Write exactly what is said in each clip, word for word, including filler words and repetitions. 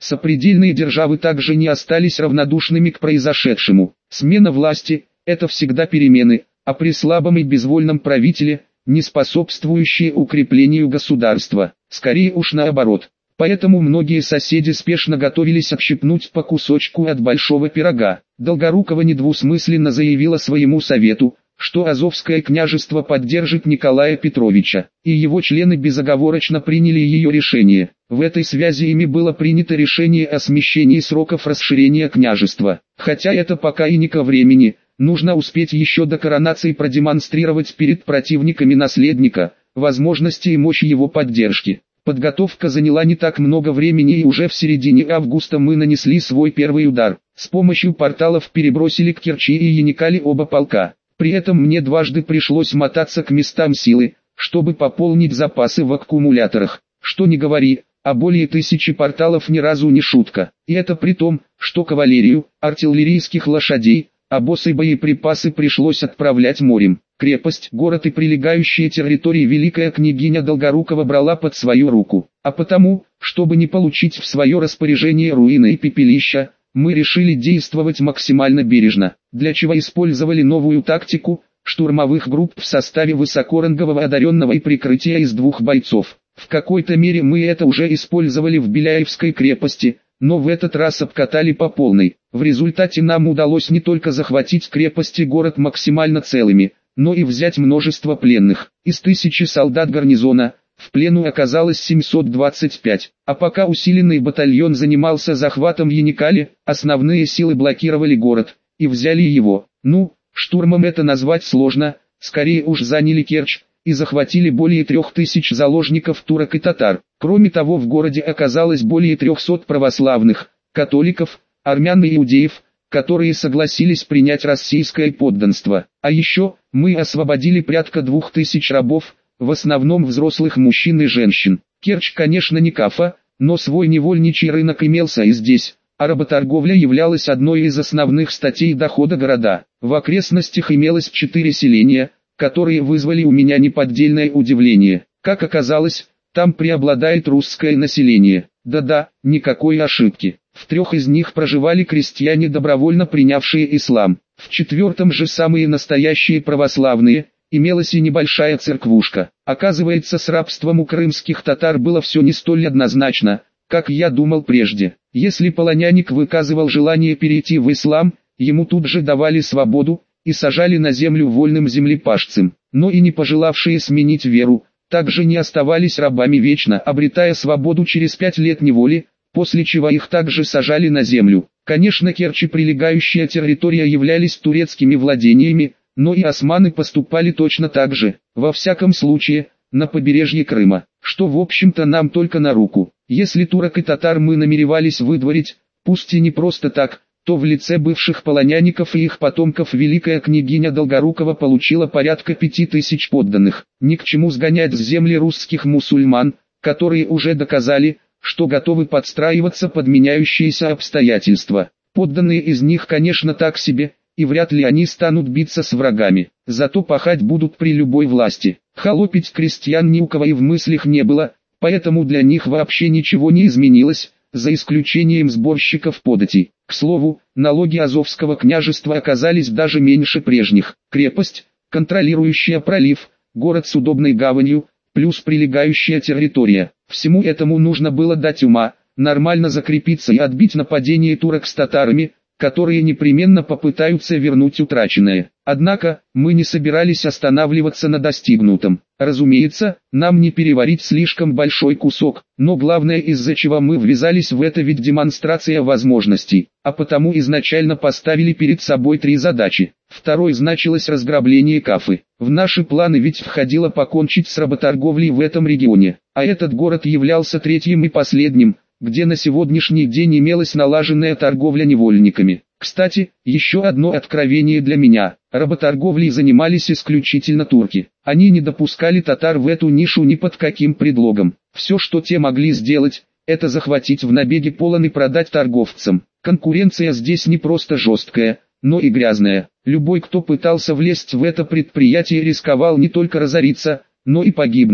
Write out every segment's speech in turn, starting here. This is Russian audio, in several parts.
Сопредельные державы также не остались равнодушными к произошедшему. Смена власти – это всегда перемены, а при слабом и безвольном правителе – не способствующие укреплению государства, скорее уж наоборот. Поэтому многие соседи спешно готовились отщипнуть по кусочку от большого пирога. Долгорукова недвусмысленно заявила своему совету, что Азовское княжество поддержит Николая Петровича, и его члены безоговорочно приняли ее решение. В этой связи ими было принято решение о смещении сроков расширения княжества. Хотя это пока и не ко времени, нужно успеть еще до коронации продемонстрировать перед противниками наследника, возможности и мощь его поддержки. Подготовка заняла не так много времени, и уже в середине августа мы нанесли свой первый удар. С помощью порталов перебросили к Керчи и Яникале оба полка. При этом мне дважды пришлось мотаться к местам силы, чтобы пополнить запасы в аккумуляторах. Что ни говори, а более тысячи порталов ни разу не шутка. И это при том, что кавалерию, артиллерийских лошадей, обоз и боеприпасы пришлось отправлять морем. Крепость, город и прилегающие территории великая княгиня Долгорукова брала под свою руку. А потому, чтобы не получить в свое распоряжение руины и пепелища, мы решили действовать максимально бережно, для чего использовали новую тактику штурмовых групп в составе высокорангового одаренного и прикрытия из двух бойцов. В какой-то мере мы это уже использовали в Беляевской крепости, но в этот раз обкатали по полной. В результате нам удалось не только захватить крепость и город максимально целыми, но и взять множество пленных. Из тысячи солдат гарнизона в плену оказалось семьсот двадцать пять, а пока усиленный батальон занимался захватом Яникали, основные силы блокировали город и взяли его. Ну, штурмом это назвать сложно, скорее уж заняли Керчь и захватили более трех тысяч заложников турок и татар. Кроме того, в городе оказалось более трехсот православных, католиков, армян и иудеев, которые согласились принять российское подданство. А еще, мы освободили порядка двух тысяч рабов, в основном взрослых мужчин и женщин. Керчь, конечно, не Кафа, но свой невольничий рынок имелся и здесь, а работорговля являлась одной из основных статей дохода города. В окрестностях имелось четыре селения, которые вызвали у меня неподдельное удивление. Как оказалось, там преобладает русское население. Да-да, никакой ошибки. В трех из них проживали крестьяне, добровольно принявшие ислам. В четвертом же самые настоящие православные, имелась и небольшая церквушка. Оказывается, с рабством у крымских татар было все не столь однозначно, как я думал прежде. Если полоняник выказывал желание перейти в ислам, ему тут же давали свободу и сажали на землю вольным землепашцем. Но и не пожелавшие сменить веру, также не оставались рабами вечно, обретая свободу через пять лет неволи, после чего их также сажали на землю. Конечно, Керчь и прилегающая территория являлись турецкими владениями, но и османы поступали точно так же, во всяком случае, на побережье Крыма, что в общем-то нам только на руку. Если турок и татар мы намеревались выдворить, пусть и не просто так, то в лице бывших полоняников и их потомков великая княгиня Долгорукова получила порядка пяти тысяч подданных. Ни к чему сгонять с земли русских мусульман, которые уже доказали, что готовы подстраиваться под меняющиеся обстоятельства. Подданные из них, конечно, так себе, и вряд ли они станут биться с врагами, зато пахать будут при любой власти. Холопить крестьян ни у кого и в мыслях не было, поэтому для них вообще ничего не изменилось, за исключением сборщиков податей. К слову, налоги Азовского княжества оказались даже меньше прежних. Крепость, контролирующая пролив, город с удобной гаванью, плюс прилегающая территория. Всему этому нужно было дать ума, нормально закрепиться и отбить нападение турок с татарами, которые непременно попытаются вернуть утраченное. Однако, мы не собирались останавливаться на достигнутом. Разумеется, нам не переварить слишком большой кусок, но главное, из-за чего мы ввязались в это, ведь демонстрация возможностей, а потому изначально поставили перед собой три задачи. Второй значилось разграбление Кафы. В наши планы ведь входило покончить с работорговлей в этом регионе, а этот город являлся третьим и последним, где на сегодняшний день имелась налаженная торговля невольниками. Кстати, еще одно откровение для меня. Работорговлей занимались исключительно турки. Они не допускали татар в эту нишу ни под каким предлогом. Все, что те могли сделать, это захватить в набеге полон и продать торговцам. Конкуренция здесь не просто жесткая, но и грязная. Любой, кто пытался влезть в это предприятие, рисковал не только разориться, но и погибнуть.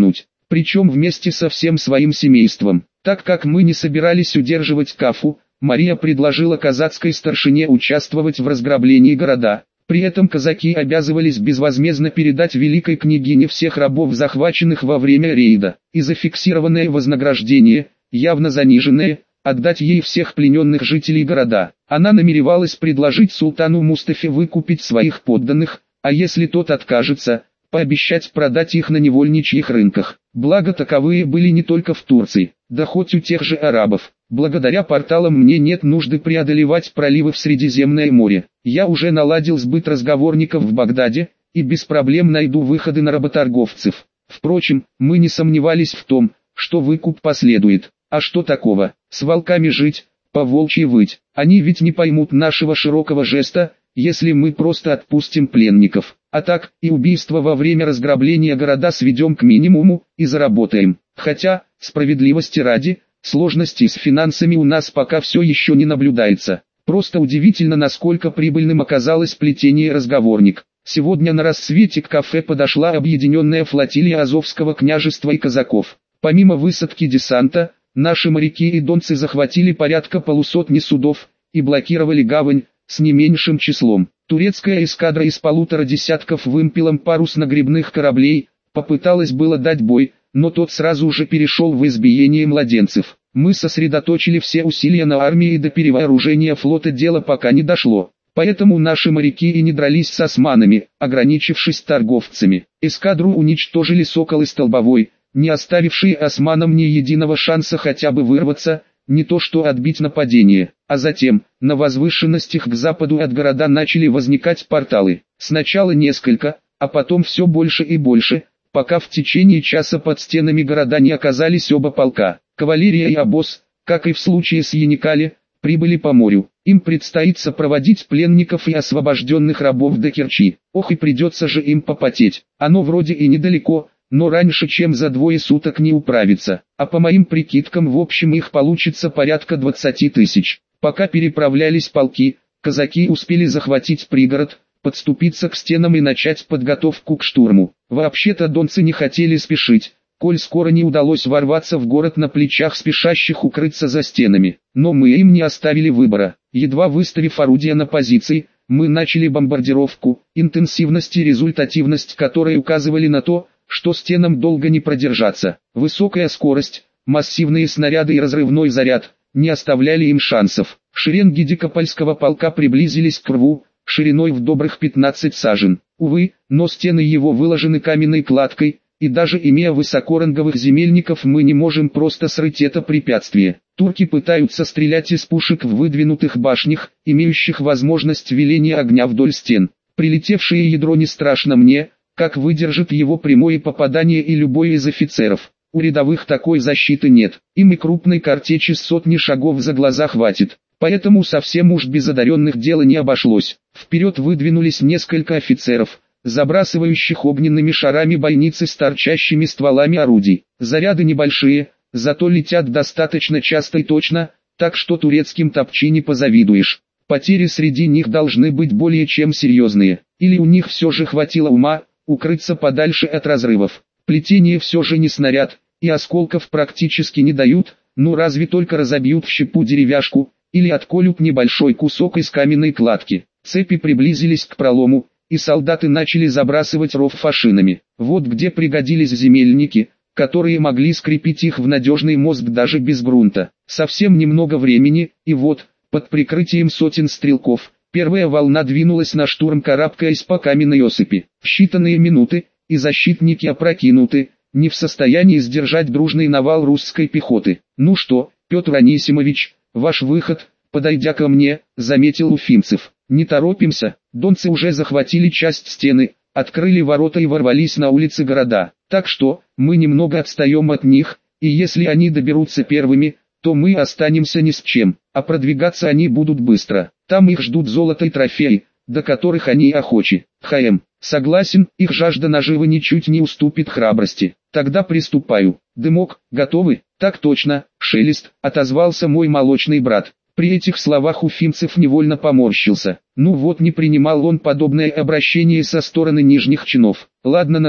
причем вместе со всем своим семейством. Так как мы не собирались удерживать Кафу, Мария предложила казацкой старшине участвовать в разграблении города. При этом казаки обязывались безвозмездно передать великой княгине всех рабов, захваченных во время рейда, и зафиксированное вознаграждение, явно заниженное, отдать ей всех плененных жителей города. Она намеревалась предложить султану Мустафе выкупить своих подданных, а если тот откажется, пообещать продать их на невольничьих рынках. Благо таковые были не только в Турции, да хоть у тех же арабов. Благодаря порталам мне нет нужды преодолевать проливы в Средиземное море. Я уже наладил сбыт разговорников в Багдаде, и без проблем найду выходы на работорговцев. Впрочем, мы не сомневались в том, что выкуп последует. А что такого? С волками жить, по волчьи выть. Они ведь не поймут нашего широкого жеста, если мы просто отпустим пленников. А так, и убийство во время разграбления города сведем к минимуму, и заработаем. Хотя, справедливости ради, сложностей с финансами у нас пока все еще не наблюдается. Просто удивительно, насколько прибыльным оказалось плетение разговорник. Сегодня на рассвете к кафе подошла объединенная флотилия Азовского княжества и казаков. Помимо высадки десанта, наши моряки и донцы захватили порядка полусотни судов и блокировали гавань с не меньшим числом. Турецкая эскадра из полутора десятков вымпелом парусно-гребных кораблей попыталась было дать бой, но тот сразу же перешел в избиение младенцев. Мы сосредоточили все усилия на армии, и до перевооружения флота дело пока не дошло. Поэтому наши моряки и не дрались с османами, ограничившись торговцами. Эскадру уничтожили Сокол и Столбовой, не оставившие османам ни единого шанса хотя бы вырваться, не то что отбить нападение. А затем, на возвышенностях к западу от города начали возникать порталы. Сначала несколько, а потом все больше и больше, пока в течение часа под стенами города не оказались оба полка. Кавалерия и обоз, как и в случае с Яникали, прибыли по морю. Им предстоит сопроводить пленников и освобожденных рабов до Керчи. Ох, и придется же им попотеть. Оно вроде и недалеко, но раньше чем за двое суток не управиться. А по моим прикидкам в общем их получится порядка двадцати тысяч. Пока переправлялись полки, казаки успели захватить пригород, подступиться к стенам и начать подготовку к штурму. Вообще-то донцы не хотели спешить, коль скоро не удалось ворваться в город на плечах спешащих укрыться за стенами. Но мы им не оставили выбора. Едва выставив орудия на позиции, мы начали бомбардировку, интенсивность и результативность которой указывали на то, что стенам долго не продержаться. Высокая скорость, массивные снаряды и разрывной заряд не оставляли им шансов. Шеренги Дикопольского полка приблизились к рву, шириной в добрых пятнадцать сажен. Увы, но стены его выложены каменной кладкой, и даже имея высокоранговых земельников мы не можем просто срыть это препятствие. Турки пытаются стрелять из пушек в выдвинутых башнях, имеющих возможность веления огня вдоль стен. Прилетевшее ядро не страшно мне, как выдержит его прямое попадание и любой из офицеров. У рядовых такой защиты нет, им и крупной картечи с сотни шагов за глаза хватит. Поэтому совсем уж без одаренных дело не обошлось. Вперед выдвинулись несколько офицеров, забрасывающих огненными шарами бойницы с торчащими стволами орудий. Заряды небольшие, зато летят достаточно часто и точно, так что турецким топчи не позавидуешь. Потери среди них должны быть более чем серьезные. Или у них все же хватило ума укрыться подальше от разрывов. Плетение все же не снаряд, и осколков практически не дают, ну разве только разобьют в щепу деревяшку, или отколют небольшой кусок из каменной кладки. Цепи приблизились к пролому, и солдаты начали забрасывать ров фашинами. Вот где пригодились земельники, которые могли скрепить их в надежный мозг даже без грунта. Совсем немного времени, и вот, под прикрытием сотен стрелков, первая волна двинулась на штурм, карабкаясь по каменной осыпи. В считанные минуты, и защитники опрокинуты, не в состоянии сдержать дружный навал русской пехоты. «Ну что, Петр Анисимович, ваш выход, подойдя ко мне», — заметил Уфимцев. «Не торопимся, донцы уже захватили часть стены, открыли ворота и ворвались на улицы города. Так что, мы немного отстаем от них, и если они доберутся первыми, то мы останемся ни с чем, а продвигаться они будут быстро. Там их ждут золото и трофеи, до которых они охочи. ХМ, согласен, их жажда наживы ничуть не уступит храбрости. Тогда приступаю. Дымок, готовы?» «Так точно, Шелест», — отозвался мой молочный брат. При этих словах Уфимцев невольно поморщился. Ну вот, не принимал он подобное обращение со стороны нижних чинов. «Ладно на «ты»,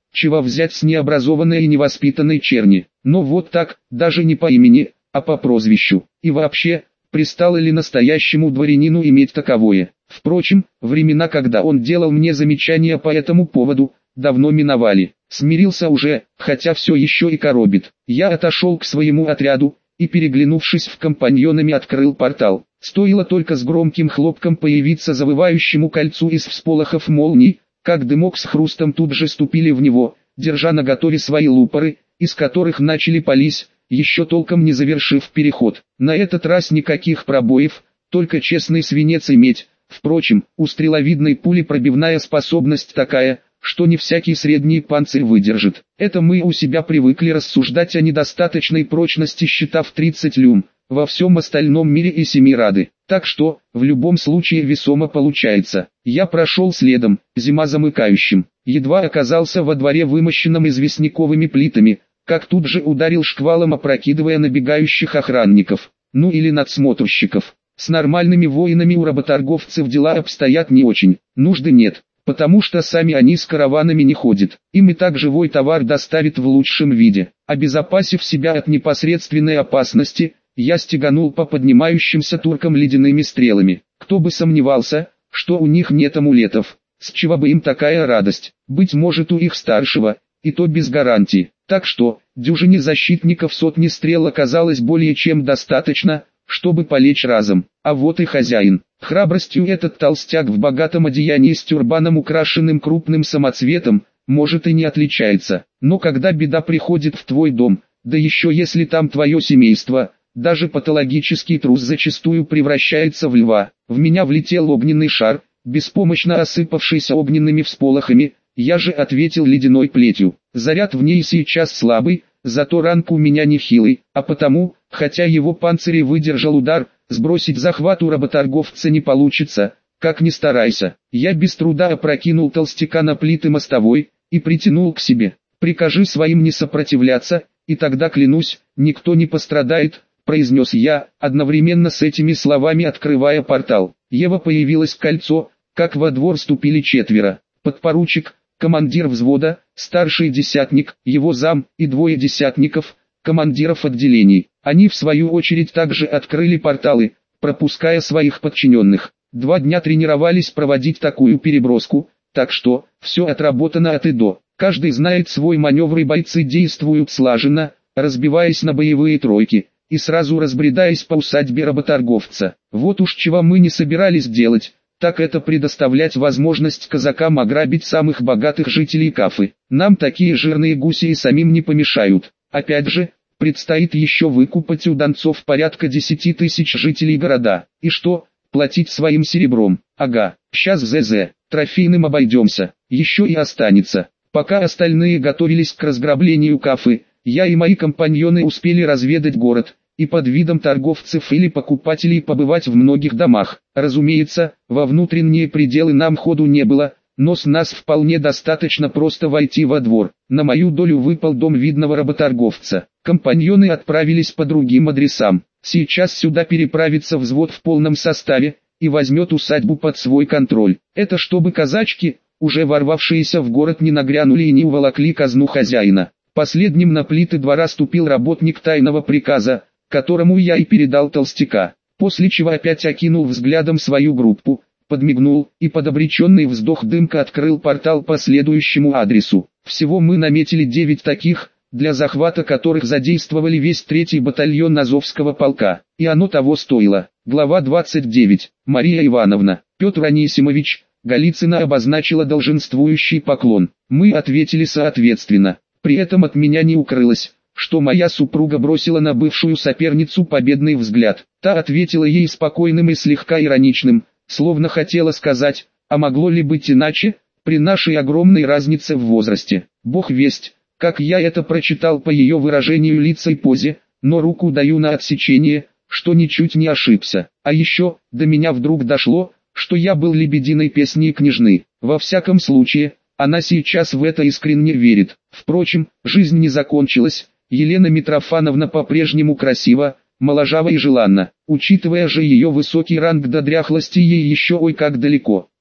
чего взять с необразованной и невоспитанной черни. Но вот так, даже не по имени, а по прозвищу. И вообще, пристало ли настоящему дворянину иметь таковое? Впрочем, времена, когда он делал мне замечания по этому поводу, давно миновали. Смирился уже, хотя все еще и коробит. Я отошел к своему отряду, и переглянувшись в компаньонами открыл портал. Стоило только с громким хлопком появиться завывающему кольцу из всполохов молний, как дымок с хрустом тут же ступили в него, держа наготове свои лупоры, из которых начали пались, еще толком не завершив переход. На этот раз никаких пробоев, только честный свинец и медь. Впрочем, у стреловидной пули пробивная способность такая, что не всякий средний панцирь выдержит. Это мы у себя привыкли рассуждать о недостаточной прочности щита в тридцать люм, во всем остальном мире и семи рады. Так что, в любом случае весомо получается. Я прошел следом, зима замыкающим. Едва оказался во дворе, вымощенном известняковыми плитами, как тут же ударил шквалом, опрокидывая набегающих охранников, ну или надсмотрщиков. С нормальными воинами у работорговцев дела обстоят не очень, нужды нет, потому что сами они с караванами не ходят. Им и так живой товар доставят в лучшем виде. Обезопасив себя от непосредственной опасности, я стеганул по поднимающимся туркам ледяными стрелами. Кто бы сомневался, что у них нет амулетов. С чего бы им такая радость? Быть может, у их старшего, и то без гарантии. Так что, дюжине защитников сотни стрел оказалось более чем достаточно, чтобы полечь разом. А вот и хозяин. Храбростью этот толстяк в богатом одеянии с тюрбаном, украшенным крупным самоцветом, может и не отличается. Но когда беда приходит в твой дом, да еще если там твое семейство, даже патологический трус зачастую превращается в льва. В меня влетел огненный шар, беспомощно осыпавшийся огненными всполохами. Я же ответил ледяной плетью. Заряд в ней сейчас слабый, зато ранг у меня нехилый, а потому, хотя его панцирь выдержал удар, сбросить захват у работорговца не получится, как ни старайся. Я без труда опрокинул толстяка на плиты мостовой и притянул к себе. Прикажи своим не сопротивляться, и тогда, клянусь, никто не пострадает, произнес я, одновременно с этими словами открывая портал. Ева появилось кольцо, как во двор ступили четверо. Подпоручик, командир взвода, старший десятник, его зам и двое десятников, командиров отделений. Они в свою очередь также открыли порталы, пропуская своих подчиненных. Два дня тренировались проводить такую переброску, так что, все отработано от и до. Каждый знает свой маневр, и бойцы действуют слаженно, разбиваясь на боевые тройки, и сразу разбредаясь по усадьбе работорговца. Вот уж чего мы не собирались делать, так это предоставлять возможность казакам ограбить самых богатых жителей Кафы. Нам такие жирные гуси и самим не помешают. Опять же, предстоит еще выкупать у донцов порядка десяти тысяч жителей города. И что, платить своим серебром? Ага, сейчас ЗЗ, трофейным обойдемся, еще и останется. Пока остальные готовились к разграблению Кафы, я и мои компаньоны успели разведать город, и под видом торговцев или покупателей побывать в многих домах. Разумеется, во внутренние пределы нам ходу не было, но с нас вполне достаточно просто войти во двор. На мою долю выпал дом видного работорговца. Компаньоны отправились по другим адресам. Сейчас сюда переправится взвод в полном составе и возьмет усадьбу под свой контроль. Это чтобы казачки, уже ворвавшиеся в город, не нагрянули и не уволокли казну хозяина. Последним на плиты двора ступил работник тайного приказа, которому я и передал толстяка, после чего опять окинул взглядом свою группу, подмигнул и под обреченный вздох Дымка открыл портал по следующему адресу. Всего мы наметили девять таких, для захвата которых задействовали весь третий батальон Азовского полка, и оно того стоило. Глава двадцать девять. Мария Ивановна. Петр Анисимович. Голицына обозначила долженствующий поклон. Мы ответили соответственно. При этом от меня не укрылось, что моя супруга бросила на бывшую соперницу победный взгляд. Та ответила ей спокойным и слегка ироничным, словно хотела сказать, а могло ли быть иначе, при нашей огромной разнице в возрасте. Бог весть, как я это прочитал по ее выражению лица и позе, но руку даю на отсечение, что ничуть не ошибся. А еще, до меня вдруг дошло, что я был лебединой песней княжны. Во всяком случае, она сейчас в это искренне верит. Впрочем, жизнь не закончилась. Елена Митрофановна по-прежнему красива, моложава и желанна. Учитывая же ее высокий ранг, до дряхлости ей еще ой как далеко.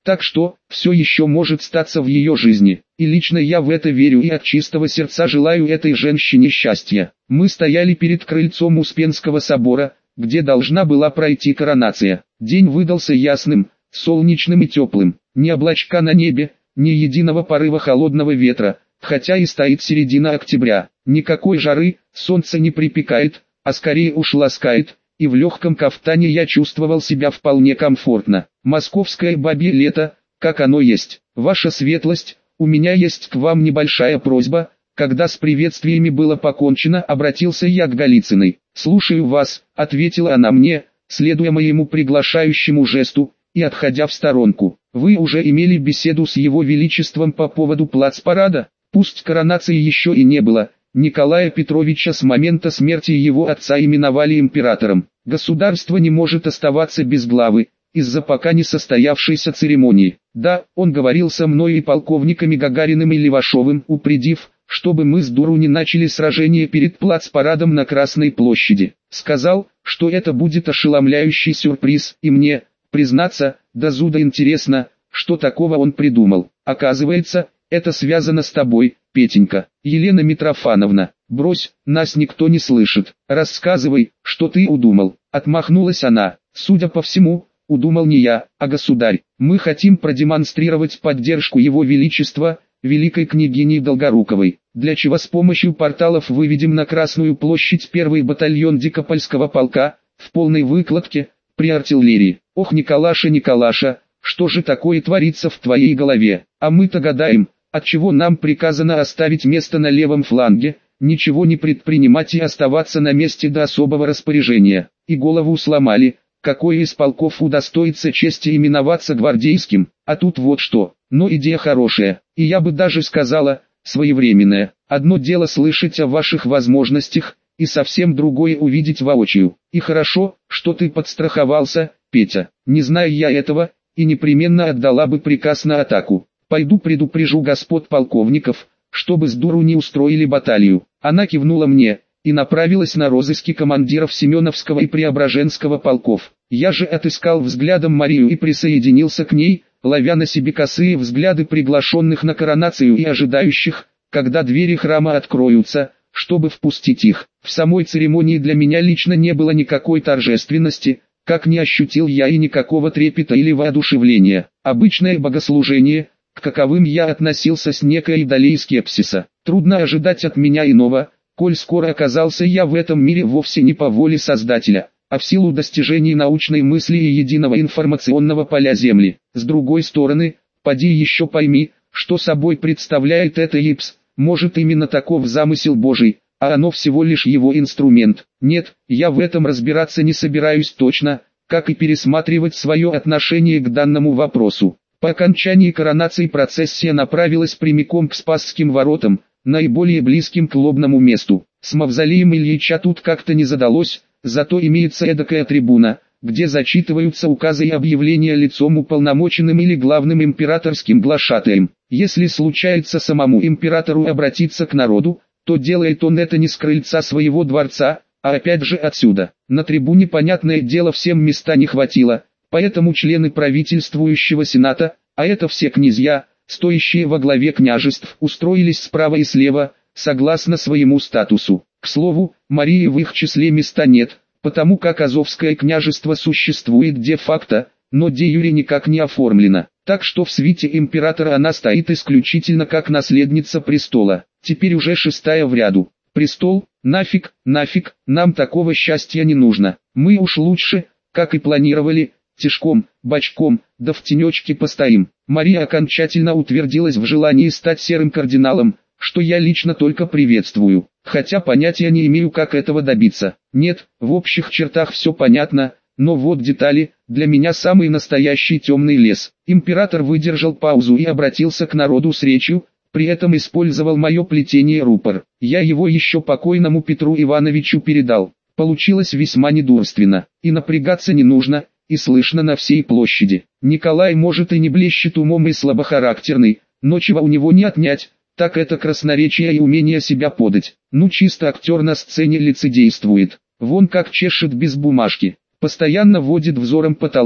Так что, все еще может статься в ее жизни. И лично я в это верю и от чистого сердца желаю этой женщине счастья. Мы стояли перед крыльцом Успенского собора, где должна была пройти коронация. День выдался ясным, солнечным и теплым. Ни облачка на небе, ни единого порыва холодного ветра, хотя и стоит середина октября. Никакой жары, солнце не припекает, а скорее уж ласкает, и в легком кафтане я чувствовал себя вполне комфортно. Московское бабье лето, как оно есть. Ваша светлость, у меня есть к вам небольшая просьба. Когда с приветствиями было покончено, обратился я к Голицыной. «Слушаю вас», — ответила она мне, следуя моему приглашающему жесту, и отходя в сторонку. «Вы уже имели беседу с его величеством по поводу плацпарада? Пусть коронации еще и не было, Николая Петровича с момента смерти его отца именовали императором. Государство не может оставаться без главы, из-за пока не состоявшейся церемонии. Да, он говорил со мной и полковниками Гагариным и Левашовым, упредив, чтобы мы с дуру не начали сражение перед плацпарадом на Красной площади. Сказал, что это будет ошеломляющий сюрприз, и мне, признаться, до зуда интересно, что такого он придумал. Оказывается, это связано с тобой, Петенька. Елена Митрофановна, брось, нас никто не слышит. Рассказывай, что ты удумал. Отмахнулась она. Судя по всему, удумал не я, а государь. Мы хотим продемонстрировать поддержку его величества, великой княгини Долгоруковой, для чего с помощью порталов выведем на Красную площадь первый батальон Дикопольского полка, в полной выкладке, при артиллерии. Ох, Николаша, Николаша, что же такое творится в твоей голове? А мы-то гадаем, отчего нам приказано оставить место на левом фланге, ничего не предпринимать и оставаться на месте до особого распоряжения. И голову сломали, какой из полков удостоится чести именоваться гвардейским, а тут вот что. Но идея хорошая, и я бы даже сказала, своевременная. Одно дело слышать о ваших возможностях, и совсем другое увидеть воочию. И хорошо, что ты подстраховался, Петя. Не зная я этого, и непременно отдала бы приказ на атаку. Пойду предупрежу господ полковников, чтобы с дуру не устроили баталию. Она кивнула мне, и направилась на розыски командиров Семеновского и Преображенского полков. Я же отыскал взглядом Марию и присоединился к ней, ловя на себе косые взгляды приглашенных на коронацию и ожидающих, когда двери храма откроются, чтобы впустить их. В самой церемонии для меня лично не было никакой торжественности, как не ощутил я и никакого трепета или воодушевления. Обычное богослужение, к каковым я относился с некой долей скепсиса. Трудно ожидать от меня иного, коль скоро оказался я в этом мире вовсе не по воле Создателя, а в силу достижений научной мысли и единого информационного поля Земли. С другой стороны, поди еще пойми, что собой представляет это ИПС, может именно таков замысел Божий, а оно всего лишь его инструмент. Нет, я в этом разбираться не собираюсь точно, как и пересматривать свое отношение к данному вопросу. По окончании коронации процессия направилась прямиком к Спасским воротам, наиболее близким к лобному месту. С мавзолеем Ильича тут как-то не задалось, зато имеется эдакая трибуна, где зачитываются указы и объявления лицом уполномоченным или главным императорским глашатаем. Если случается самому императору обратиться к народу, то делает он это не с крыльца своего дворца, а опять же отсюда. На трибуне, понятное дело, всем места не хватило, поэтому члены правительствующего сената, а это все князья, стоящие во главе княжеств, устроились справа и слева, согласно своему статусу. К слову, Марии в их числе места нет, потому как Азовское княжество существует де-факто, но де-юре никак не оформлено. Так что в свите императора она стоит исключительно как наследница престола. Теперь уже шестая в ряду. Престол, нафиг, нафиг, нам такого счастья не нужно. Мы уж лучше, как и планировали, тишком, бочком, да в тенечке постоим. Мария окончательно утвердилась в желании стать серым кардиналом, что я лично только приветствую, хотя понятия не имею, как этого добиться. Нет, в общих чертах все понятно, но вот детали, для меня самый настоящий темный лес. Император выдержал паузу и обратился к народу с речью, при этом использовал мое плетение рупор. Я его еще покойному Петру Ивановичу передал. Получилось весьма недурственно, и напрягаться не нужно, и слышно на всей площади. Николай может и не блещет умом и слабохарактерный, но чего у него не отнять, так это красноречие и умение себя подать. Ну чисто актер на сцене лицедействует. Вон как чешет без бумажки. Постоянно водит взором по толпе,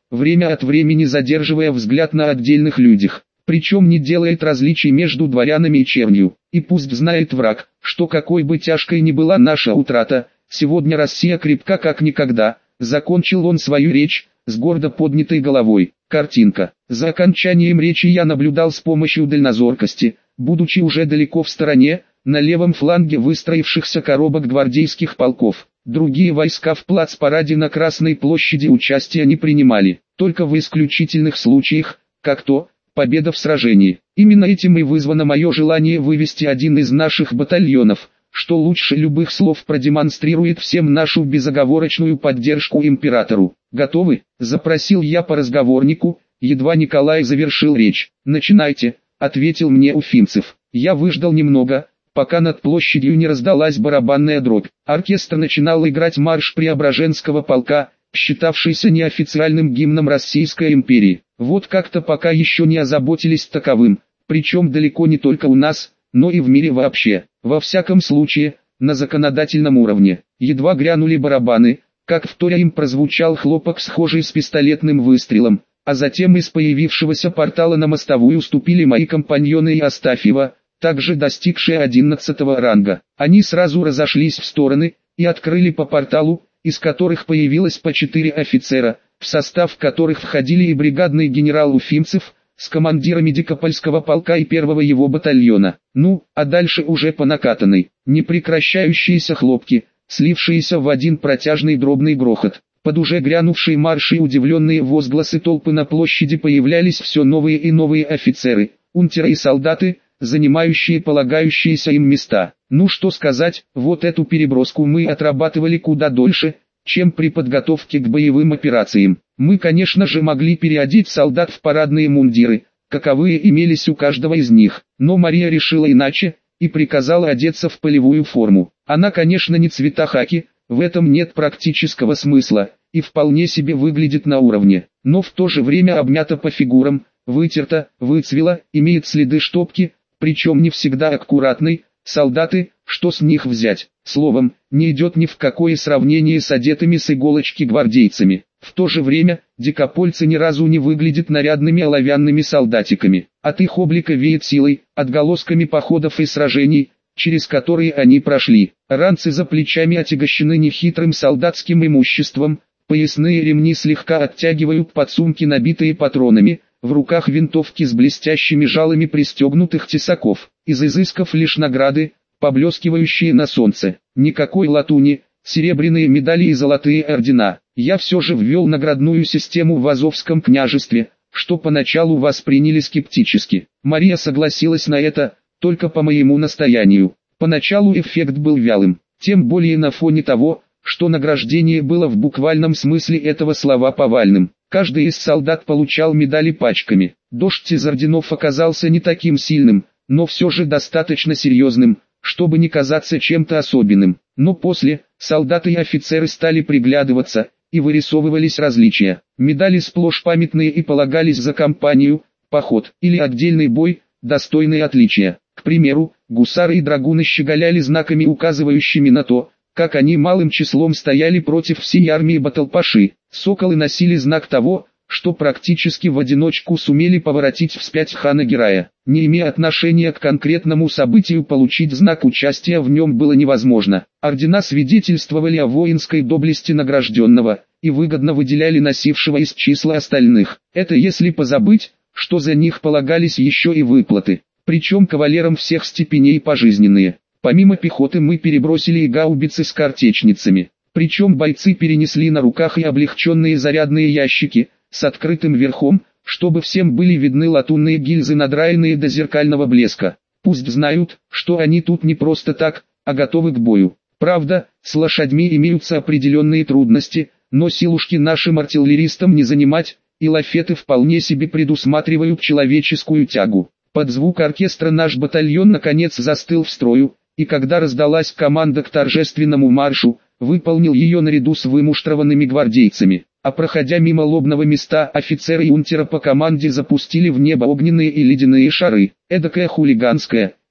время от времени задерживая взгляд на отдельных людях. Причем не делает различий между дворянами и чернью. И пусть знает враг, что какой бы тяжкой ни была наша утрата, сегодня Россия крепка как никогда. Закончил он свою речь, с гордо поднятой головой. Картинка. За окончанием речи я наблюдал с помощью дальнозоркости, будучи уже далеко в стороне, на левом фланге выстроившихся коробок гвардейских полков. Другие войска в плацпараде на Красной площади участия не принимали, только в исключительных случаях, как то, победа в сражении. Именно этим и вызвано мое желание вывести один из наших батальонов, что лучше любых слов продемонстрирует всем нашу безоговорочную поддержку императору. «Готовы?» – запросил я по разговорнику, едва Николай завершил речь. «Начинайте», – ответил мне Уфимцев. Я выждал немного, пока над площадью не раздалась барабанная дробь. Оркестр начинал играть марш Преображенского полка, считавшийся неофициальным гимном Российской империи. Вот как-то пока еще не озаботились таковым, причем далеко не только у нас, но и в мире вообще. Во всяком случае, на законодательном уровне. Едва грянули барабаны, как вторя им прозвучал хлопок, схожий с пистолетным выстрелом, а затем из появившегося портала на мостовую ступили мои компаньоны и Астафьева, также достигшие одиннадцатого ранга. Они сразу разошлись в стороны и открыли по порталу, из которых появилось по четыре офицера, в состав которых входили и бригадный генерал Уфимцев, с командирами Дикопольского полка и первого его батальона. Ну, а дальше уже по накатанной, непрекращающиеся хлопки, слившиеся в один протяжный дробный грохот. Под уже грянувший марш и удивленные возгласы толпы на площади появлялись все новые и новые офицеры, унтеры и солдаты, занимающие полагающиеся им места. Ну что сказать, вот эту переброску мы отрабатывали куда дольше, чем при подготовке к боевым операциям. Мы, конечно же, могли переодеть солдат в парадные мундиры, каковые имелись у каждого из них, но Мария решила иначе, и приказала одеться в полевую форму. Она, конечно, не цвета хаки, в этом нет практического смысла, и вполне себе выглядит на уровне, но в то же время обмята по фигурам, вытерта, выцвела, имеет следы штопки, причем не всегда аккуратной. Солдаты, что с них взять, словом, не идет ни в какое сравнение с одетыми с иголочки гвардейцами. В то же время, дикопольцы ни разу не выглядят нарядными оловянными солдатиками. От их облика веет силой, отголосками походов и сражений, через которые они прошли. Ранцы за плечами отягощены нехитрым солдатским имуществом, поясные ремни слегка оттягивают подсумки, набитые патронами, в руках винтовки с блестящими жалами пристегнутых тесаков. Из изысков лишь награды, поблескивающие на солнце. Никакой латуни, серебряные медали и золотые ордена. Я все же ввел наградную систему в Азовском княжестве, что поначалу восприняли скептически. Мария согласилась на это, только по моему настоянию. Поначалу эффект был вялым, тем более на фоне того, что награждение было в буквальном смысле этого слова повальным. Каждый из солдат получал медали пачками. Дождь из орденов оказался не таким сильным, но все же достаточно серьезным, чтобы не казаться чем-то особенным. Но после, солдаты и офицеры стали приглядываться, и вырисовывались различия. Медали сплошь памятные и полагались за кампанию, поход или отдельный бой, достойные отличия. К примеру, гусары и драгуны щеголяли знаками, указывающими на то, как они малым числом стояли против всей армии Баталпаши. Соколы носили знак того, что практически в одиночку сумели поворотить вспять хана Герая. Не имея отношения к конкретному событию, получить знак участия в нем было невозможно. Ордена свидетельствовали о воинской доблести награжденного, и выгодно выделяли носившего из числа остальных. Это если позабыть, что за них полагались еще и выплаты, причем кавалерам всех степеней пожизненные. Помимо пехоты мы перебросили и гаубицы с картечницами, причем бойцы перенесли на руках и облегченные зарядные ящики, с открытым верхом, чтобы всем были видны латунные гильзы, надраенные до зеркального блеска. Пусть знают, что они тут не просто так, а готовы к бою. Правда, с лошадьми имеются определенные трудности, но силушки нашим артиллеристам не занимать, и лафеты вполне себе предусматривают человеческую тягу. Под звук оркестра наш батальон наконец застыл в строю, и когда раздалась команда к торжественному маршу, выполнил ее наряду с вымуштрованными гвардейцами. А проходя мимо лобного места, офицеры и унтера по команде запустили в небо огненные и ледяные шары. Эдакая хулиганская,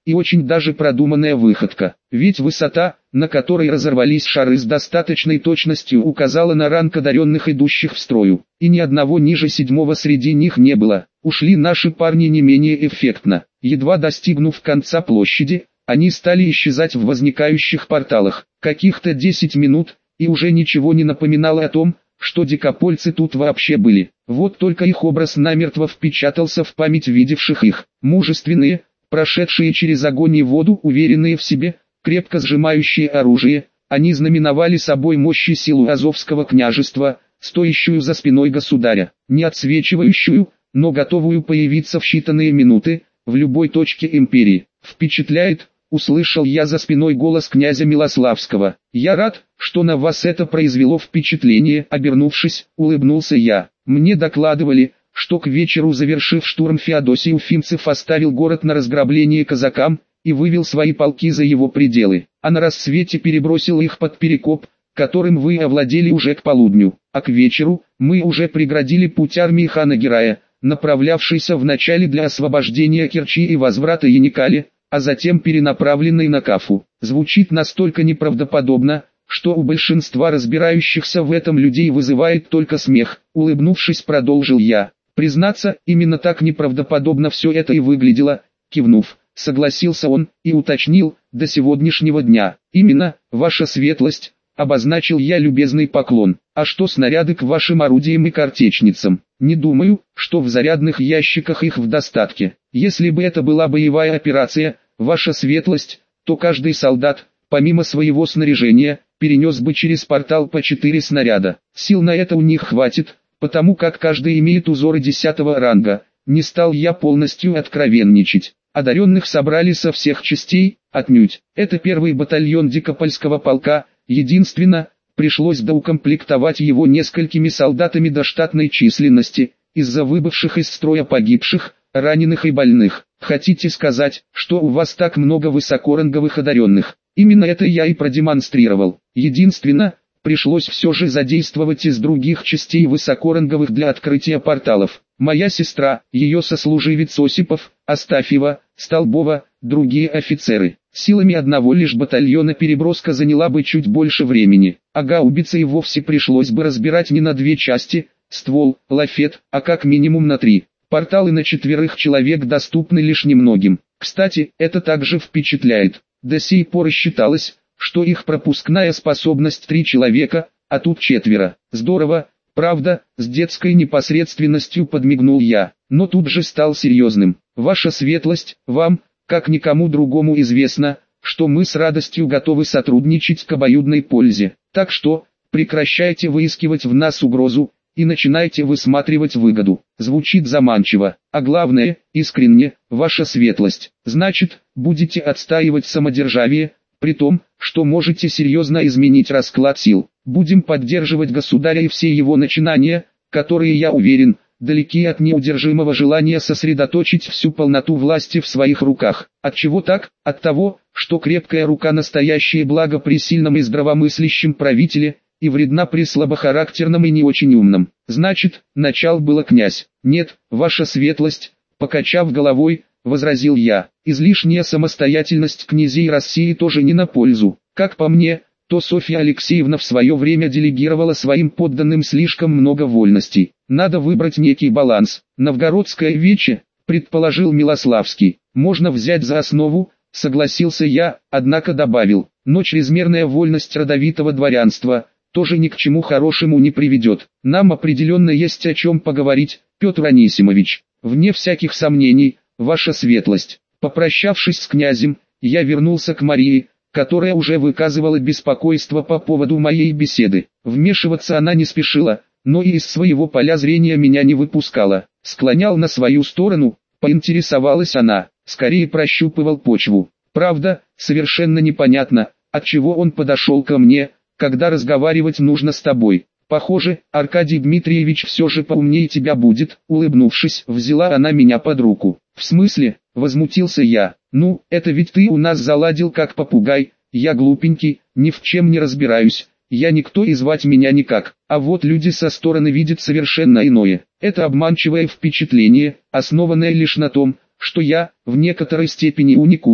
и очень даже продуманная выходка. Ведь высота, на которой разорвались шары, с достаточной точностью указала на ранг одаренных, идущих в строю. И ни одного ниже седьмого среди них не было. Ушли наши парни не менее эффектно. Едва достигнув конца площади, они стали исчезать в возникающих порталах. Каких-то десять минут, и уже ничего не напоминало о том, что дикопольцы тут вообще были. Вот только их образ намертво впечатался в память видевших их. Мужественные, прошедшие через огонь и воду, уверенные в себе, крепко сжимающие оружие, они знаменовали собой мощь и силу Азовского княжества, стоящую за спиной государя, не отсвечивающую, но готовую появиться в считанные минуты, в любой точке империи. «Впечатляет», — услышал я за спиной голос князя Милославского. «Я рад, что на вас это произвело впечатление», — обернувшись, улыбнулся я. «Мне докладывали, что к вечеру, завершив штурм, Феодосий Уфимцев оставил город на разграбление казакам и вывел свои полки за его пределы, а на рассвете перебросил их под Перекоп, которым вы овладели уже к полудню, а к вечеру мы уже преградили путь армии хана Герая, направлявшейся вначале для освобождения Керчи и возврата Яникали, а затем перенаправленной на Кафу. Звучит настолько неправдоподобно, что у большинства разбирающихся в этом людей вызывает только смех. Улыбнувшись, продолжил я. Признаться, именно так неправдоподобно все это и выглядело. Кивнув, согласился он и уточнил: до сегодняшнего дня. Именно, ваша светлость, обозначил я любезный поклон. А что снаряды к вашим орудиям и картечницам? Не думаю, что в зарядных ящиках их в достатке. Если бы это была боевая операция, ваша светлость, то каждый солдат, помимо своего снаряжения, перенес бы через портал по четыре снаряда. Сил на это у них хватит, потому как каждый имеет узоры десятого ранга. Не стал я полностью откровенничать. Одаренных собрали со всех частей, отнюдь. Это первый батальон Дикопольского полка, единственно, пришлось доукомплектовать его несколькими солдатами до штатной численности, из-за выбывших из строя погибших, раненых и больных. Хотите сказать, что у вас так много высокоранговых одаренных? Именно это я и продемонстрировал. Единственно, пришлось все же задействовать из других частей высокоранговых для открытия порталов. Моя сестра, ее сослуживец Осипов, Астафьева, Столбова, другие офицеры. Силами одного лишь батальона переброска заняла бы чуть больше времени, а гаубицы и вовсе пришлось бы разбирать не на две части, ствол, лафет, а как минимум на три. Порталы на четверых человек доступны лишь немногим. Кстати, это также впечатляет. До сей поры считалось, что их пропускная способность три человека, а тут четверо. Здорово, правда, с детской непосредственностью подмигнул я, но тут же стал серьезным. Ваша светлость, вам, как никому другому известно, что мы с радостью готовы сотрудничать к обоюдной пользе. Так что, прекращайте выискивать в нас угрозу и начинайте высматривать выгоду. Звучит заманчиво, а главное, искренне, ваша светлость. Значит, будете отстаивать самодержавие, при том, что можете серьезно изменить расклад сил. Будем поддерживать государя и все его начинания, которые, я уверен, далеки от неудержимого желания сосредоточить всю полноту власти в своих руках. От чего так? От того, что крепкая рука — настоящее благо при сильном и здравомыслящем правителе, и вредна при слабохарактерном и не очень умном. Значит, начал было князь. Нет, ваша светлость, покачав головой, возразил я. Излишняя самостоятельность князей России тоже не на пользу. Как по мне, то Софья Алексеевна в свое время делегировала своим подданным слишком много вольностей. Надо выбрать некий баланс. Новгородское вече, предположил Милославский, можно взять за основу, согласился я, однако добавил, но чрезмерная вольность родовитого дворянства тоже ни к чему хорошему не приведет. Нам определенно есть о чем поговорить, Петр Анисимович. Вне всяких сомнений, ваша светлость. Попрощавшись с князем, я вернулся к Марии, которая уже выказывала беспокойство по поводу моей беседы. Вмешиваться она не спешила, но и из своего поля зрения меня не выпускала. Склонял на свою сторону, поинтересовалась она, скорее прощупывал почву. Правда, совершенно непонятно, отчего он подошел ко мне, когда разговаривать нужно с тобой. Похоже, Аркадий Дмитриевич все же поумнее тебя будет. Улыбнувшись, взяла она меня под руку. В смысле? Возмутился я. Ну, это ведь ты у нас заладил как попугай. Я глупенький, ни в чем не разбираюсь. Я никто и звать меня никак. А вот люди со стороны видят совершенно иное. Это обманчивое впечатление, основанное лишь на том, что я, в некоторой степени уникум,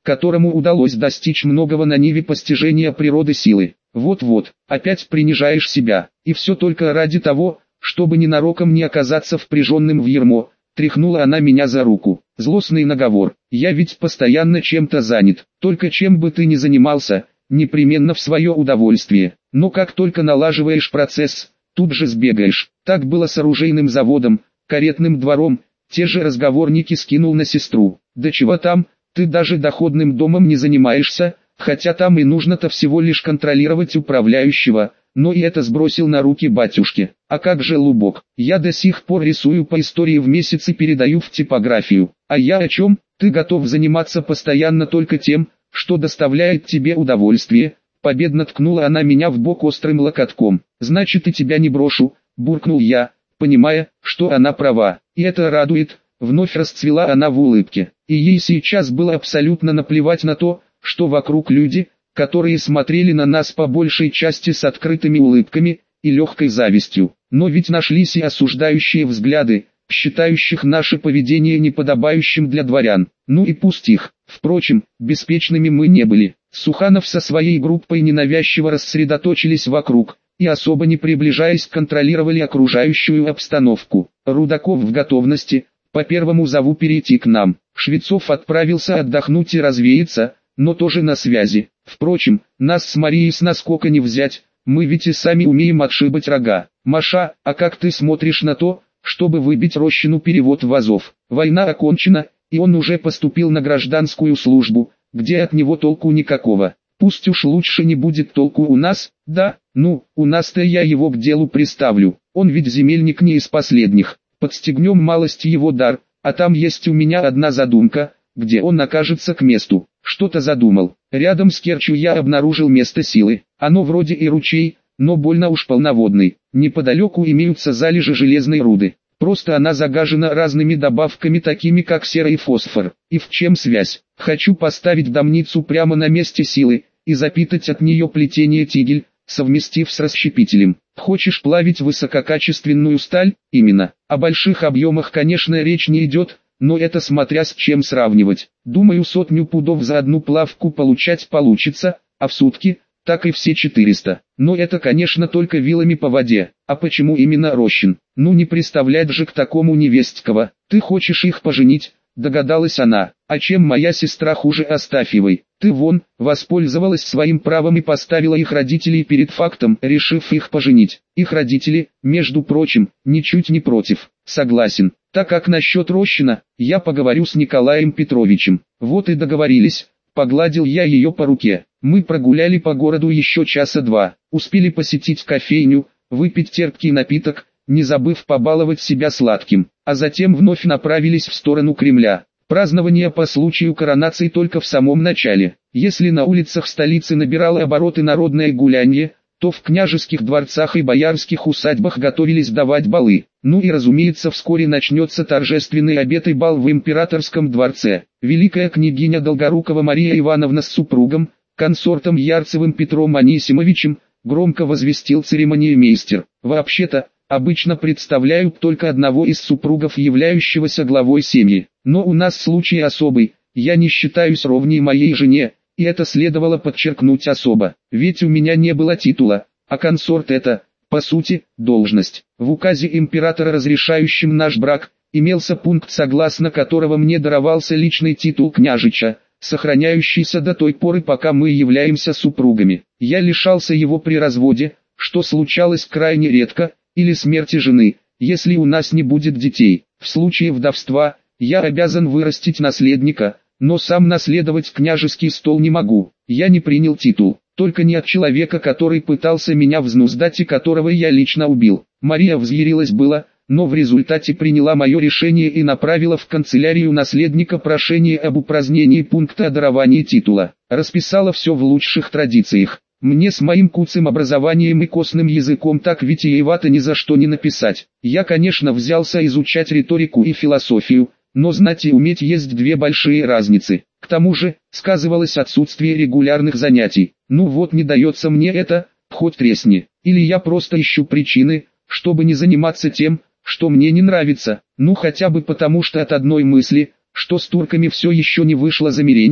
которому удалось достичь многого на ниве постижения природы силы. Вот-вот, опять принижаешь себя, и все только ради того, чтобы ненароком не оказаться впряженным в ярмо. Тряхнула она меня за руку. Злостный наговор. Я ведь постоянно чем-то занят. Только чем бы ты ни занимался, непременно в свое удовольствие. Но как только налаживаешь процесс, тут же сбегаешь. Так было с оружейным заводом, каретным двором. Те же разговорники скинул на сестру. Да чего там, ты даже доходным домом не занимаешься, хотя там и нужно-то всего лишь контролировать управляющего. Но и это сбросил на руки батюшке. А как же лубок? Я до сих пор рисую по истории в месяц и передаю в типографию. А я о чем? Ты готов заниматься постоянно только тем, что доставляет тебе удовольствие. Победно ткнула она меня в бок острым локотком. Значит, и тебя не брошу, буркнул я, понимая, что она права. И это радует. Вновь расцвела она в улыбке. И ей сейчас было абсолютно наплевать на то, что вокруг люди, которые смотрели на нас по большей части с открытыми улыбками и легкой завистью. Но ведь нашлись и осуждающие взгляды, считающих наше поведение неподобающим для дворян. Ну и пусть их. Впрочем, беспечными мы не были. Суханов со своей группой ненавязчиво рассредоточились вокруг, и особо не приближаясь контролировали окружающую обстановку. Рудаков в готовности, по первому зову перейти к нам. Швецов отправился отдохнуть и развеяться, но тоже на связи. Впрочем, нас с Марией с наскока не взять, мы ведь и сами умеем отшибать рога. Маша, а как ты смотришь на то, чтобы выбить Рощину перевод в Азов? Война окончена, и он уже поступил на гражданскую службу, где от него толку никакого. Пусть уж лучше не будет толку у нас, да, ну, у нас-то я его к делу приставлю, он ведь земельник не из последних. Подстегнем малость его дар, а там есть у меня одна задумка, где он окажется к месту. Что-то задумал. Рядом с Керчью я обнаружил место силы. Оно вроде и ручей, но больно уж полноводный. Неподалеку имеются залежи железной руды. Просто она загажена разными добавками, такими как сера и фосфор. И в чем связь? Хочу поставить домницу прямо на месте силы и запитать от нее плетение тигель, совместив с расщепителем. Хочешь плавить высококачественную сталь? Именно. О больших объемах, конечно, речь не идет, но это смотря с чем сравнивать. Думаю, сотню пудов за одну плавку получать получится, а в сутки, так и все четыреста. Но это, конечно, только вилами по воде. А почему именно Рощин? Ну не представлять же к такому невесткова. Ты хочешь их поженить? Догадалась она. А чем моя сестра хуже Астафьевой? Ты вон, воспользовалась своим правом и поставила их родителей перед фактом, решив их поженить. Их родители, между прочим, ничуть не против. Согласен. Так как насчет Рощина, я поговорю с Николаем Петровичем. Вот и договорились. Погладил я ее по руке. Мы прогуляли по городу еще часа два. Успели посетить кофейню, выпить терпкий напиток, не забыв побаловать себя сладким. А затем вновь направились в сторону Кремля. Празднование по случаю коронации только в самом начале. Если на улицах столицы набирало обороты народное гулянье, то в княжеских дворцах и боярских усадьбах готовились давать балы. Ну и разумеется, вскоре начнется торжественный обед и бал в императорском дворце. Великая княгиня Долгорукова Мария Ивановна с супругом, консортом Ярцевым Петром Анисимовичем, громко возвестил церемониймейстер. Вообще-то, обычно представляют только одного из супругов, являющегося главой семьи. Но у нас случай особый, я не считаюсь ровней моей жене, и это следовало подчеркнуть особо. Ведь у меня не было титула, а консорт это, по сути, должность. В указе императора, разрешающем наш брак, имелся пункт, согласно которого мне даровался личный титул княжича, сохраняющийся до той поры, пока мы являемся супругами. Я лишался его при разводе, что случалось крайне редко, или смерти жены, если у нас не будет детей. В случае вдовства, я обязан вырастить наследника, но сам наследовать княжеский стол не могу. Я не принял титул, только не от человека, который пытался меня взнуздать и которого я лично убил. Мария взъярилась было, но в результате приняла мое решение и направила в канцелярию наследника прошение об упразднении пункта о даровании титула. Расписала все в лучших традициях. Мне с моим куцым образованием и костным языком так витиевато ни за что не написать. Я, конечно, взялся изучать риторику и философию, но знать и уметь есть две большие разницы. К тому же, сказывалось отсутствие регулярных занятий. Ну вот, не дается мне это, хоть тресни. Или я просто ищу причины, чтобы не заниматься тем, что мне не нравится. Ну хотя бы потому, что от одной мысли, что с турками все еще не вышло замирение,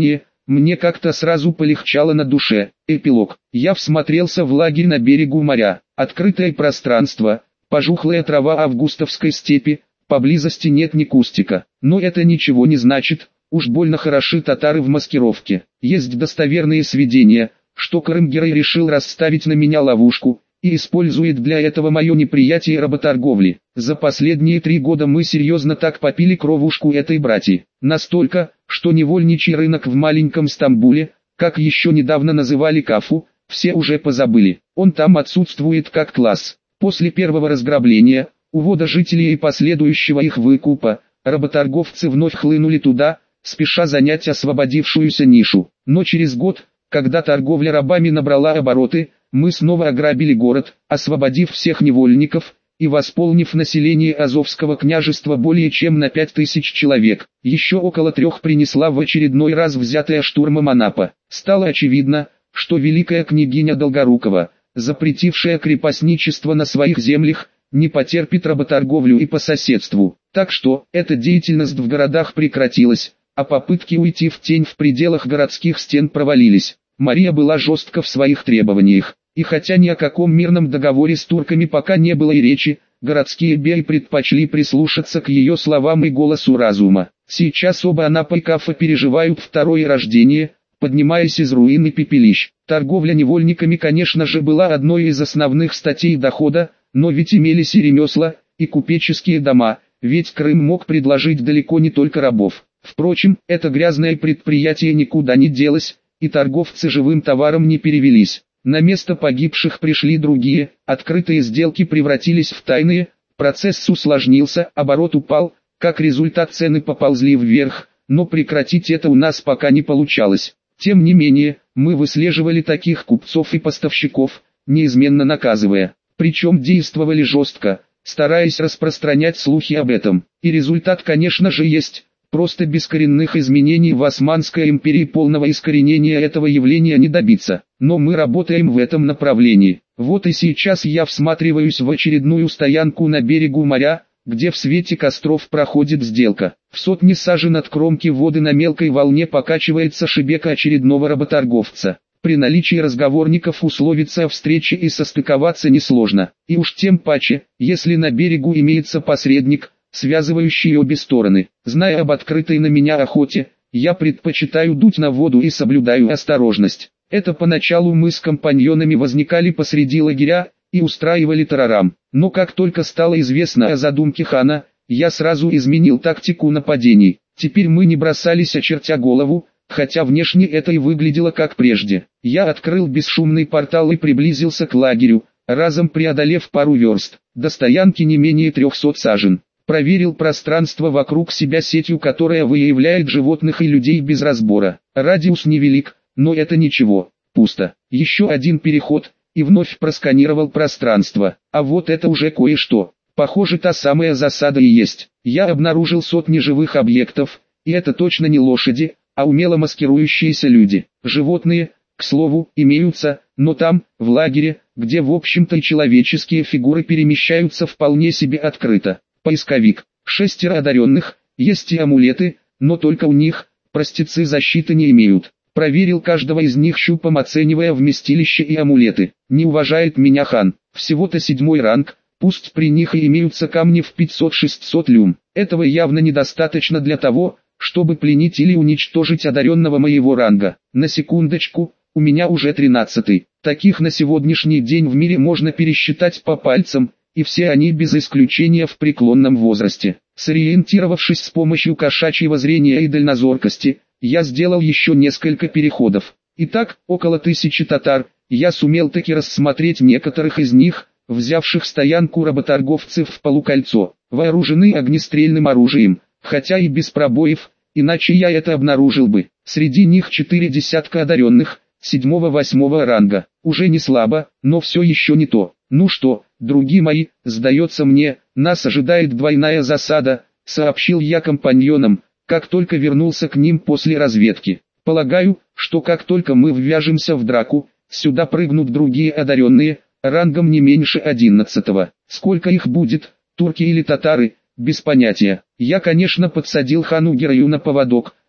мне как-то сразу полегчало на душе. Эпилог. Я всмотрелся в лагерь на берегу моря. Открытое пространство, пожухлая трава августовской степи, поблизости нет ни кустика. Но это ничего не значит, уж больно хороши татары в маскировке. Есть достоверные сведения, что Карымгерей решил расставить на меня ловушку, и использует для этого мое неприятие работорговли. За последние три года мы серьезно так попили кровушку этой братьи. Настолько, что невольничий рынок в маленьком Стамбуле, как еще недавно называли Кафу, все уже позабыли. Он там отсутствует как класс. После первого разграбления, увода жителей и последующего их выкупа, работорговцы вновь хлынули туда, спеша занять освободившуюся нишу. Но через год, когда торговля рабами набрала обороты, мы снова ограбили город, освободив всех невольников и восполнив население Азовского княжества более чем на пять тысяч человек. Еще около трех принесла в очередной раз взятая штурмом Анапа. Стало очевидно, что великая княгиня Долгорукова, запретившая крепостничество на своих землях, не потерпит работорговлю и по соседству. Так что, эта деятельность в городах прекратилась, а попытки уйти в тень в пределах городских стен провалились. Мария была жестка в своих требованиях, и хотя ни о каком мирном договоре с турками пока не было и речи, городские беи предпочли прислушаться к ее словам и голосу разума. Сейчас оба Анапа и Кафа переживают второе рождение, поднимаясь из руин и пепелищ. Торговля невольниками, конечно же, была одной из основных статей дохода, но ведь имелись и ремесла, и купеческие дома, ведь Крым мог предложить далеко не только рабов. Впрочем, это грязное предприятие никуда не делось, и торговцы живым товаром не перевелись. На место погибших пришли другие, открытые сделки превратились в тайные, процесс усложнился, оборот упал, как результат цены поползли вверх, но прекратить это у нас пока не получалось. Тем не менее, мы выслеживали таких купцов и поставщиков, неизменно наказывая. Причем действовали жестко, стараясь распространять слухи об этом. И результат, конечно же, есть. Просто без коренных изменений в Османской империи полного искоренения этого явления не добиться. Но мы работаем в этом направлении. Вот и сейчас я всматриваюсь в очередную стоянку на берегу моря, где в свете костров проходит сделка. В сотни сажен от кромки воды на мелкой волне покачивается шебека очередного работорговца. При наличии разговорников условиться о встрече и состыковаться несложно. И уж тем паче, если на берегу имеется посредник, связывающий обе стороны. Зная об открытой на меня охоте, я предпочитаю дуть на воду и соблюдаю осторожность. Это поначалу мы с компаньонами возникали посреди лагеря и устраивали тарарам. Но как только стало известно о задумке хана, я сразу изменил тактику нападений. Теперь мы не бросались очертя голову, хотя внешне это и выглядело как прежде. Я открыл бесшумный портал и приблизился к лагерю, разом преодолев пару верст, до стоянки не менее трехсот сажен. Проверил пространство вокруг себя сетью, которая выявляет животных и людей без разбора. Радиус невелик, но это ничего, пусто. Еще один переход, и вновь просканировал пространство. А вот это уже кое-что. Похоже, та самая засада и есть. Я обнаружил сотни живых объектов, и это точно не лошади, а умело маскирующиеся люди. Животные, к слову, имеются, но там, в лагере, где в общем-то и человеческие фигуры перемещаются вполне себе открыто. Поисковик. Шестеро одаренных, есть и амулеты, но только у них, простецы, защиты не имеют. Проверил каждого из них щупом, оценивая вместилище и амулеты. Не уважает меня хан. Всего-то седьмой ранг, пусть при них и имеются камни в пятьсот-шестьсот люм. Этого явно недостаточно для того, чтобы пленить или уничтожить одаренного моего ранга. На секундочку, у меня уже тринадцатый. Таких на сегодняшний день в мире можно пересчитать по пальцам, и все они без исключения в преклонном возрасте. Сориентировавшись с помощью кошачьего зрения и дальнозоркости, я сделал еще несколько переходов. Итак, около тысячи татар, я сумел таки рассмотреть некоторых из них, взявших стоянку работорговцев в полукольцо. Вооружены огнестрельным оружием, хотя и без пробоев, иначе я это обнаружил бы. Среди них четыре десятка одаренных, седьмого-восьмого ранга. Уже не слабо, но все еще не то. Ну что, други мои, сдается мне, нас ожидает двойная засада, сообщил я компаньонам, как только вернулся к ним после разведки. Полагаю, что как только мы ввяжемся в драку, сюда прыгнут другие одаренные, рангом не меньше одиннадцатого. Сколько их будет, турки или татары, без понятия. Я, конечно, подсадил хану Герою на поводок,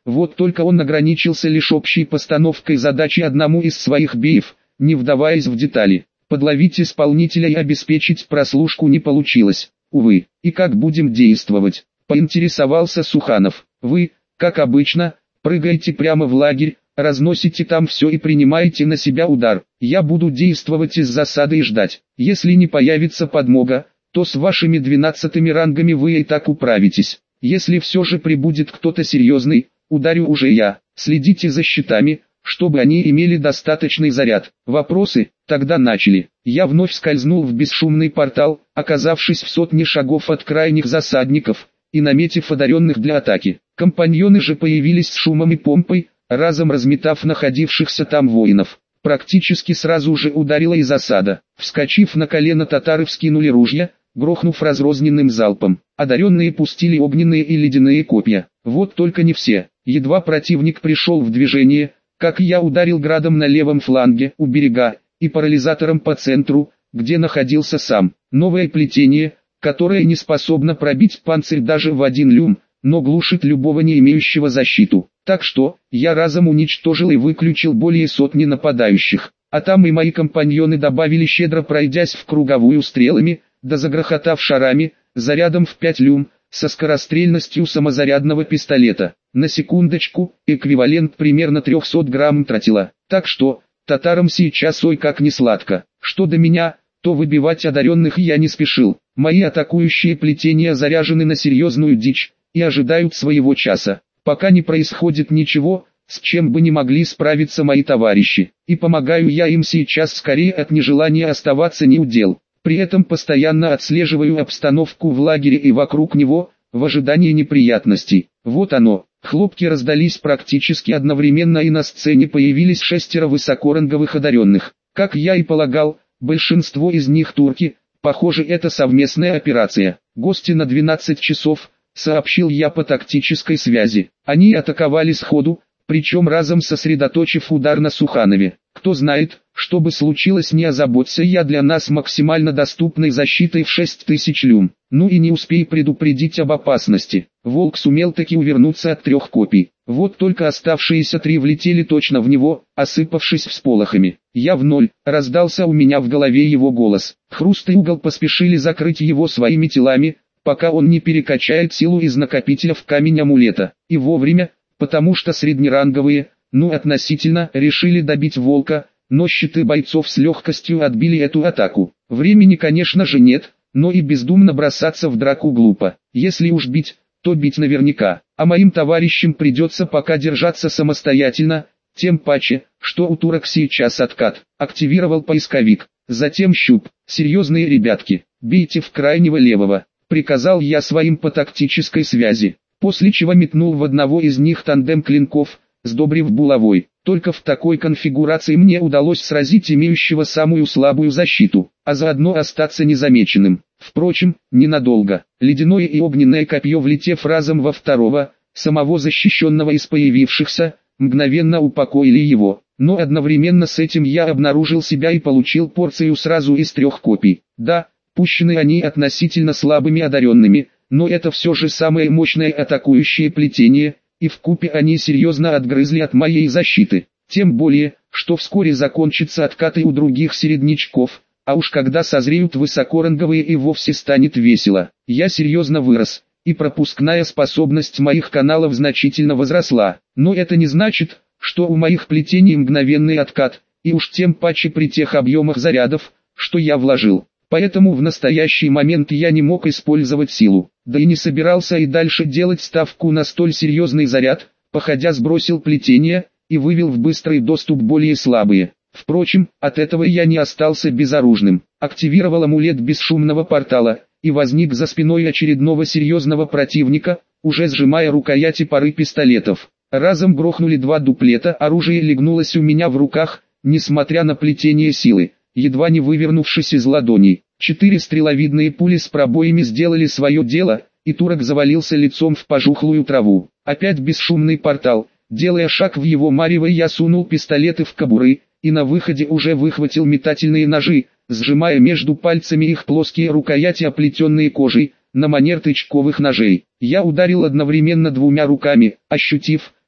Вот только он ограничился лишь общей постановкой задачи одному из своих беев, не вдаваясь в детали. Подловить исполнителя и обеспечить прослушку не получилось. Увы, и как будем действовать? Поинтересовался Суханов. Вы, как обычно, прыгаете прямо в лагерь, разносите там все и принимаете на себя удар. Я буду действовать из засады и ждать. Если не появится подмога, то с вашими двенадцатыми рангами вы и так управитесь. Если все же прибудет кто-то серьезный, ударю уже я. Следите за щитами, чтобы они имели достаточный заряд. Вопросы? Тогда начали. Я вновь скользнул в бесшумный портал, оказавшись в сотне шагов от крайних засадников, и наметив одаренных для атаки. Компаньоны же появились с шумом и помпой, разом разметав находившихся там воинов. Практически сразу же ударила и засада. Вскочив на колено, татары вскинули ружья, грохнув разрозненным залпом. Одаренные пустили огненные и ледяные копья. Вот только не все. Едва противник пришел в движение, как я ударил градом на левом фланге у берега и парализатором по центру, где находился сам. Новое плетение, которое не способно пробить панцирь даже в один люм, но глушит любого не имеющего защиту. Так что, я разом уничтожил и выключил более сотни нападающих. А там и мои компаньоны добавили, щедро пройдясь в круговую стрелами, да загрохотав шарами, зарядом в пять люм, со скорострельностью самозарядного пистолета. На секундочку, эквивалент примерно трехсот грамм тротила. Так что, татарам сейчас ой как не сладко. Что до меня, то выбивать одаренных я не спешил. Мои атакующие плетения заряжены на серьезную дичь и ожидают своего часа. Пока не происходит ничего, с чем бы не могли справиться мои товарищи. И помогаю я им сейчас скорее от нежелания оставаться неудел. При этом постоянно отслеживаю обстановку в лагере и вокруг него, в ожидании неприятностей. Вот оно. Хлопки раздались практически одновременно, и на сцене появились шестеро высокоранговых одаренных. Как я и полагал, большинство из них турки. Похоже, это совместная операция. Гости на двенадцать часов, сообщил я по тактической связи. Они атаковали сходу, причем разом сосредоточив удар на Суханове. Кто знает, что бы случилось, не озаботься я для нас максимально доступной защитой в шесть тысяч люм. Ну и не успей предупредить об опасности. Волк сумел таки увернуться от трех копий. Вот только оставшиеся три влетели точно в него, осыпавшись всполохами. Я в ноль, раздался у меня в голове его голос. Хруст и угол поспешили закрыть его своими телами, пока он не перекачает силу из накопителя в камень амулета. И вовремя, потому что среднеранговые, ну относительно, решили добить волка, но щиты бойцов с легкостью отбили эту атаку. Времени, конечно же, нет, но и бездумно бросаться в драку глупо. Если уж бить, то бить наверняка, а моим товарищам придется пока держаться самостоятельно, тем паче, что у турок сейчас откат. Активировал поисковик, затем щуп. Серьезные ребятки, бейте в крайнего левого, приказал я своим по тактической связи, после чего метнул в одного из них тандем клинков, сдобрив булавой. Только в такой конфигурации мне удалось сразить имеющего самую слабую защиту, а заодно остаться незамеченным. Впрочем, ненадолго. Ледяное и огненное копье, влетев разом во второго, самого защищенного из появившихся, мгновенно упокоили его. Но одновременно с этим я обнаружил себя и получил порцию сразу из трех копий. Да, пущены они относительно слабыми одаренными, но это все же самое мощное атакующее плетение, и вкупе они серьезно отгрызли от моей защиты. Тем более, что вскоре закончится откат и у других середнячков, а уж когда созреют высокоранговые, и вовсе станет весело. Я серьезно вырос, и пропускная способность моих каналов значительно возросла. Но это не значит, что у моих плетений мгновенный откат, и уж тем паче при тех объемах зарядов, что я вложил. Поэтому в настоящий момент я не мог использовать силу, да и не собирался и дальше делать ставку на столь серьезный заряд, походя сбросил плетение и вывел в быстрый доступ более слабые. Впрочем, от этого я не остался безоружным. Активировал амулет бесшумного портала, и возник за спиной очередного серьезного противника, уже сжимая рукояти пары пистолетов. Разом грохнули два дуплета, оружие легнулось у меня в руках, несмотря на плетение силы, едва не вывернувшись из ладоней. Четыре стреловидные пули с пробоями сделали свое дело, и турок завалился лицом в пожухлую траву. Опять бесшумный портал. Делая шаг в его марево, я сунул пистолеты в кобуры, и на выходе уже выхватил метательные ножи, сжимая между пальцами их плоские рукояти, оплетенные кожей, на манер тычковых ножей. Я ударил одновременно двумя руками, ощутив,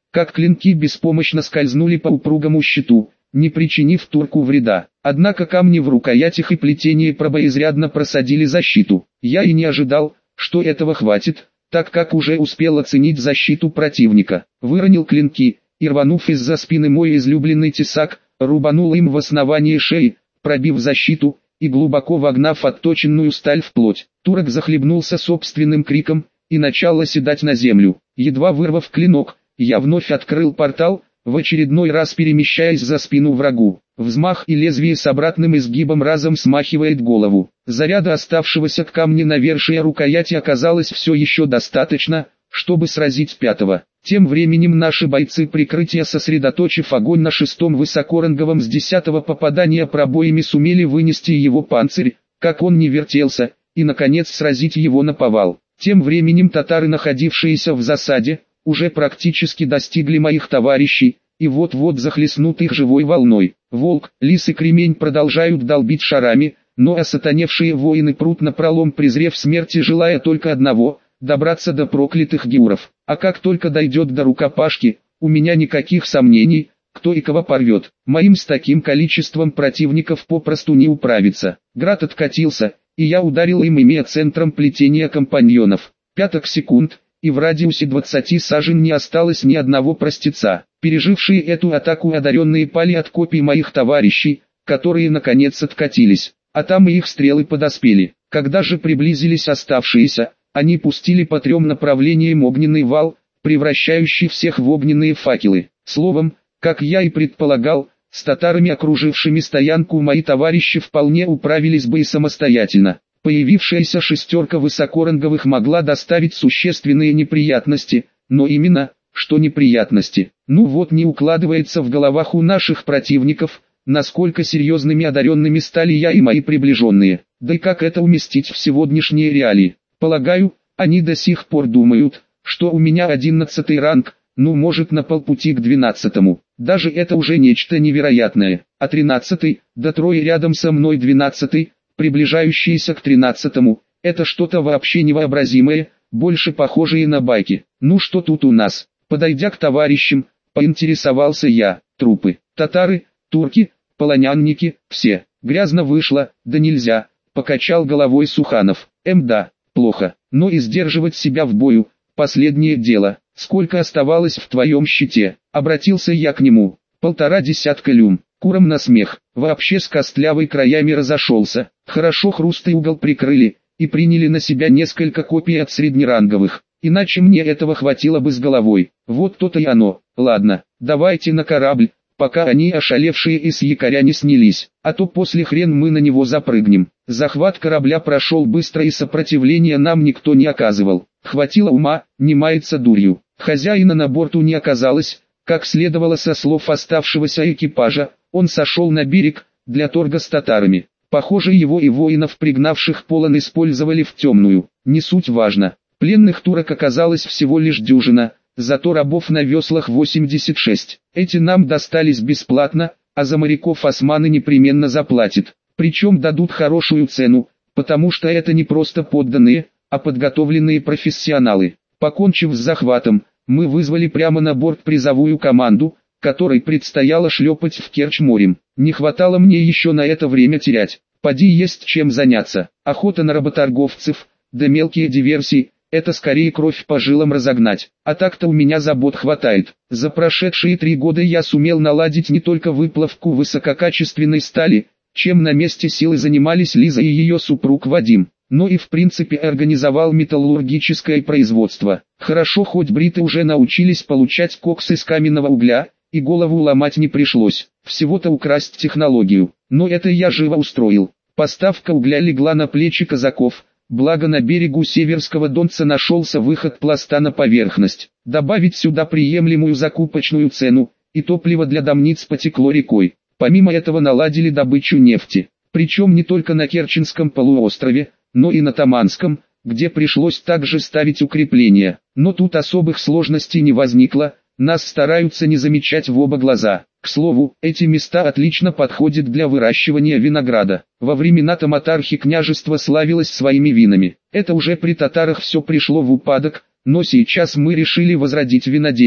как клинки беспомощно скользнули по упругому щиту, не причинив турку вреда. Однако камни в рукоятях и плетении проба изрядно просадили защиту. Я и не ожидал, что этого хватит, так как уже успел оценить защиту противника. Выронил клинки, и рванув из-за спины мой излюбленный тесак, рубанул им в основание шеи, пробив защиту, и глубоко вогнав отточенную сталь в плоть. Турок захлебнулся собственным криком, и начал оседать на землю. Едва вырвав клинок, я вновь открыл портал, в очередной раз перемещаясь за спину врагу. Взмах и лезвие с обратным изгибом разом смахивает голову. Заряда оставшегося к камне навершия рукояти оказалось все еще достаточно, чтобы сразить пятого. Тем временем наши бойцы прикрытия, сосредоточив огонь на шестом высокоранговом с десятого попадания пробоями, сумели вынести его панцирь, как он не вертелся, и наконец сразить его наповал. Тем временем татары, находившиеся в засаде, уже практически достигли моих товарищей, и вот-вот захлестнут их живой волной. Волк, лис и кремень продолжают долбить шарами, но осатаневшие воины прут напролом, презрев смерти, желая только одного – добраться до проклятых геуров. А как только дойдет до рукопашки, у меня никаких сомнений, кто и кого порвет. Моим с таким количеством противников попросту не управиться. Град откатился, и я ударил им, имея центром плетения компаньонов. Пяток секунд, и в радиусе двадцати сажен не осталось ни одного простеца. Пережившие эту атаку одаренные пали от копий моих товарищей, которые наконец откатились, а там и их стрелы подоспели. Когда же приблизились оставшиеся, они пустили по трем направлениям огненный вал, превращающий всех в огненные факелы. Словом, как я и предполагал, с татарами, окружившими стоянку, мои товарищи вполне управились бы и самостоятельно. Появившаяся шестерка высокоранговых могла доставить существенные неприятности, но именно, что неприятности. Ну вот, не укладывается в головах у наших противников, насколько серьезными одаренными стали я и мои приближенные. Да и как это уместить в сегодняшние реалии? Полагаю, они до сих пор думают, что у меня одиннадцатый ранг, ну может на полпути к двенадцатому. Даже это уже нечто невероятное. А тринадцатый, да трое рядом со мной двенадцатый, приближающиеся к тринадцатому, это что-то вообще невообразимое, больше похожее на байки. Ну что тут у нас? Подойдя к товарищам, поинтересовался я. Трупы, татары, турки, полонянники, все. Грязно вышло, да нельзя, покачал головой Суханов. Эм да, плохо, но и сдерживать себя в бою, последнее дело. Сколько оставалось в твоем щите? Обратился я к нему. Полтора десятка люм. Куром на смех, вообще с костлявой краями разошелся. Хорошо хруст и угол прикрыли, и приняли на себя несколько копий от среднеранговых. Иначе мне этого хватило бы с головой. Вот то-то и оно. Ладно, давайте на корабль, пока они ошалевшие и с якоря не снялись, а то после хрен мы на него запрыгнем. Захват корабля прошел быстро, и сопротивления нам никто не оказывал. Хватило ума, не мается дурью. Хозяина на борту не оказалось, как следовало со слов оставшегося экипажа. Он сошел на берег, для торга с татарами. Похоже, его и воинов, пригнавших полон, использовали в темную. Не суть важно. Пленных турок оказалось всего лишь дюжина, зато рабов на веслах восемьдесят шесть. Эти нам достались бесплатно, а за моряков османы непременно заплатят. Причем дадут хорошую цену, потому что это не просто подданные, а подготовленные профессионалы. Покончив с захватом, мы вызвали прямо на борт призовую команду, которой предстояло шлепать в Керчь морем. Не хватало мне еще на это время терять. Поди есть чем заняться. Охота на работорговцев, да мелкие диверсии, это скорее кровь по жилам разогнать. А так-то у меня забот хватает. За прошедшие три года я сумел наладить не только выплавку высококачественной стали, чем на месте силы занимались Лиза и ее супруг Вадим, но и в принципе организовал металлургическое производство. Хорошо, хоть бриты уже научились получать кокс из каменного угля, и голову ломать не пришлось, всего-то украсть технологию, но это я живо устроил. Поставка угля легла на плечи казаков, благо на берегу Северского Донца нашелся выход пласта на поверхность. Добавить сюда приемлемую закупочную цену, и топливо для домниц потекло рекой. Помимо этого наладили добычу нефти, причем не только на Керченском полуострове, но и на Таманском, где пришлось также ставить укрепления. Но тут особых сложностей не возникло. Нас стараются не замечать в оба глаза. К слову, эти места отлично подходят для выращивания винограда. Во времена Таматархи княжество славилось своими винами. Это уже при татарах все пришло в упадок, но сейчас мы решили возродить виноделье.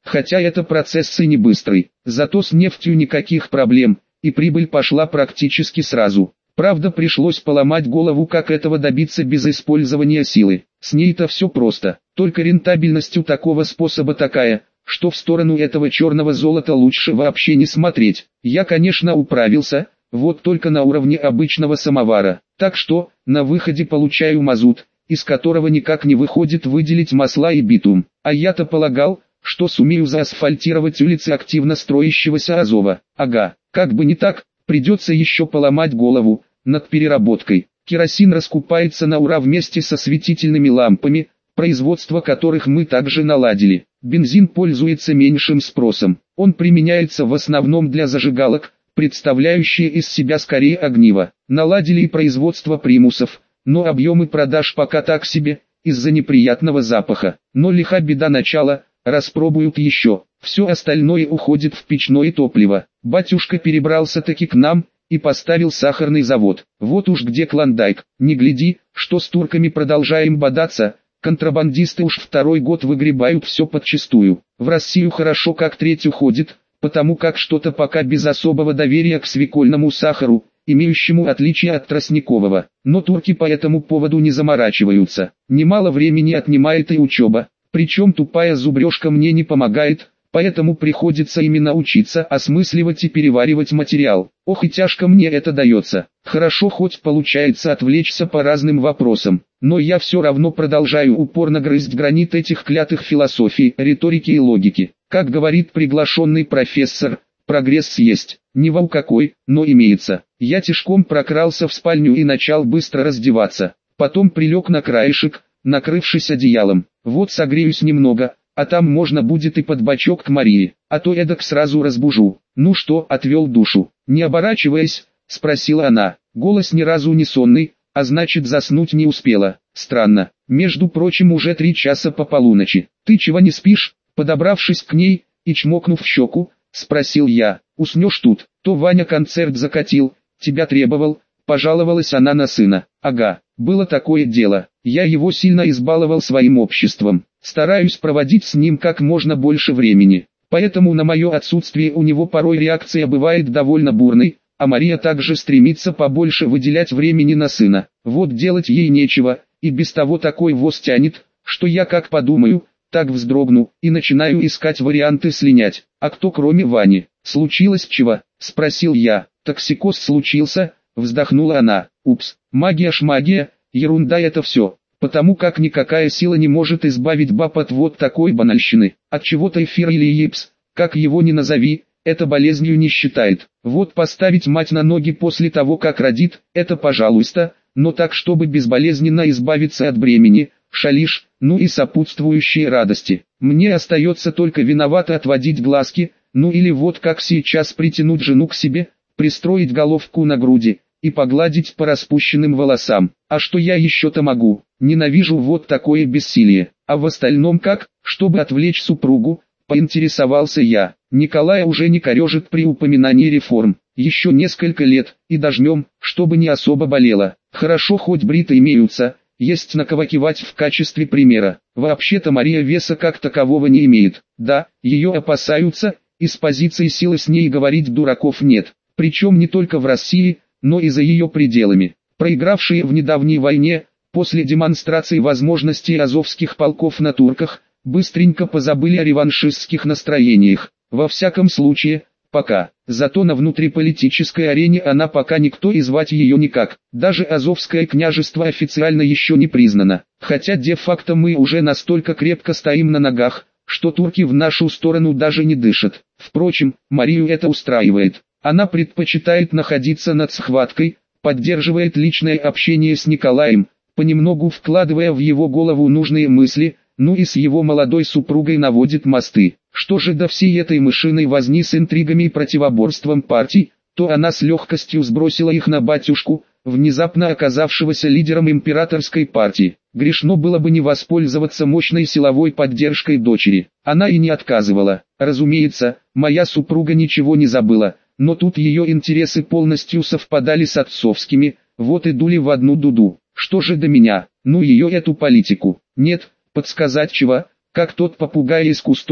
хотя это процесс и не быстрый. Зато с нефтью никаких проблем, и прибыль пошла практически сразу. Правда, пришлось поломать голову, как этого добиться без использования силы. С ней-то все просто, только рентабельность у такого способа такая, что в сторону этого черного золота лучше вообще не смотреть. Я, конечно, управился, вот только на уровне обычного самовара. Так что, на выходе получаю мазут, из которого никак не выходит выделить масла и битум. А я-то полагал, что сумею заасфальтировать улицы активно строящегося Азова. Ага, как бы не так, придется еще поломать голову над переработкой. Керосин раскупается на ура вместе со светительными лампами, производство которых мы также наладили. Бензин пользуется меньшим спросом. Он применяется в основном для зажигалок, представляющие из себя скорее огниво. Наладили и производство примусов, но объемы продаж пока так себе, из-за неприятного запаха. Но лиха беда начала, распробуют еще. Все остальное уходит в печное топливо. Батюшка перебрался-таки к нам и поставил сахарный завод. Вот уж где Клондайк. Не гляди, что с турками продолжаем бодаться. Контрабандисты уж второй год выгребают все подчистую. В Россию хорошо как треть уходит, потому как что-то пока без особого доверия к свекольному сахару, имеющему отличие от тростникового. Но турки по этому поводу не заморачиваются. Немало времени отнимает и учеба, причем тупая зубрежка мне не помогает, поэтому приходится именно учиться осмысливать и переваривать материал. Ох и тяжко мне это дается. Хорошо хоть получается отвлечься по разным вопросам, но я все равно продолжаю упорно грызть гранит этих клятых философий, риторики и логики. Как говорит приглашенный профессор, прогресс есть, не вау какой, но имеется. Я тишком прокрался в спальню и начал быстро раздеваться. Потом прилег на краешек, накрывшись одеялом. Вот согреюсь немного, а там можно будет и под бочок к Марии, а то эдак сразу разбужу. Ну что, отвел душу? Не оборачиваясь, спросила она. Голос ни разу не сонный, а значит заснуть не успела. Странно, между прочим уже три часа по полуночи. Ты чего не спишь? Подобравшись к ней и чмокнув в щеку, спросил я. Уснешь тут? То Ваня концерт закатил, тебя требовал, пожаловалась она на сына. Ага, было такое дело. Я его сильно избаловал своим обществом. Стараюсь проводить с ним как можно больше времени. Поэтому на мое отсутствие у него порой реакция бывает довольно бурной, а Мария также стремится побольше выделять времени на сына. Вот делать ей нечего, и без того такой воз тянет, что я как подумаю, так вздрогну, и начинаю искать варианты слинять. А кто кроме Вани? Случилось чего? Спросил я. Токсикоз случился, вздохнула она. Упс, магия ж магия, ерунда это все. Потому как никакая сила не может избавить баб от вот такой банальщины. От чего-то эфир или епс, как его ни назови, это болезнью не считает. Вот поставить мать на ноги после того как родит, это пожалуйста, но так чтобы безболезненно избавиться от бремени, шалиш, ну и сопутствующие радости. Мне остается только виновато отводить глазки, ну или вот как сейчас притянуть жену к себе, пристроить головку на груди и погладить по распущенным волосам. А что я еще-то могу? Ненавижу вот такое бессилие. А в остальном как, чтобы отвлечь супругу, поинтересовался я. Николая уже не корежит при упоминании реформ. Еще несколько лет, и дожмем, чтобы не особо болело. Хорошо хоть бриты имеются, есть на кого кивать в качестве примера. Вообще-то Мария веса как такового не имеет. Да, ее опасаются, и с позиции силы с ней говорить дураков нет. Причем не только в России, но и за ее пределами. Проигравшие в недавней войне, после демонстрации возможностей азовских полков на турках, быстренько позабыли о реваншистских настроениях. Во всяком случае, пока. Зато на внутриполитической арене она пока никто и звать ее никак. Даже Азовское княжество официально еще не признано. Хотя де-факто мы уже настолько крепко стоим на ногах, что турки в нашу сторону даже не дышат. Впрочем, Марию это устраивает. Она предпочитает находиться над схваткой, поддерживает личное общение с Николаем, понемногу вкладывая в его голову нужные мысли, ну и с его молодой супругой наводит мосты. Что же до всей этой мышиной возни с интригами и противоборством партий, то она с легкостью сбросила их на батюшку, внезапно оказавшегося лидером императорской партии. Грешно было бы не воспользоваться мощной силовой поддержкой дочери. Она и не отказывала. Разумеется, моя супруга ничего не забыла, но тут ее интересы полностью совпадали с отцовскими, вот и дули в одну дуду. Что же до меня? Ну ее эту политику. Нет, подсказать чего, как тот попугай из кустов,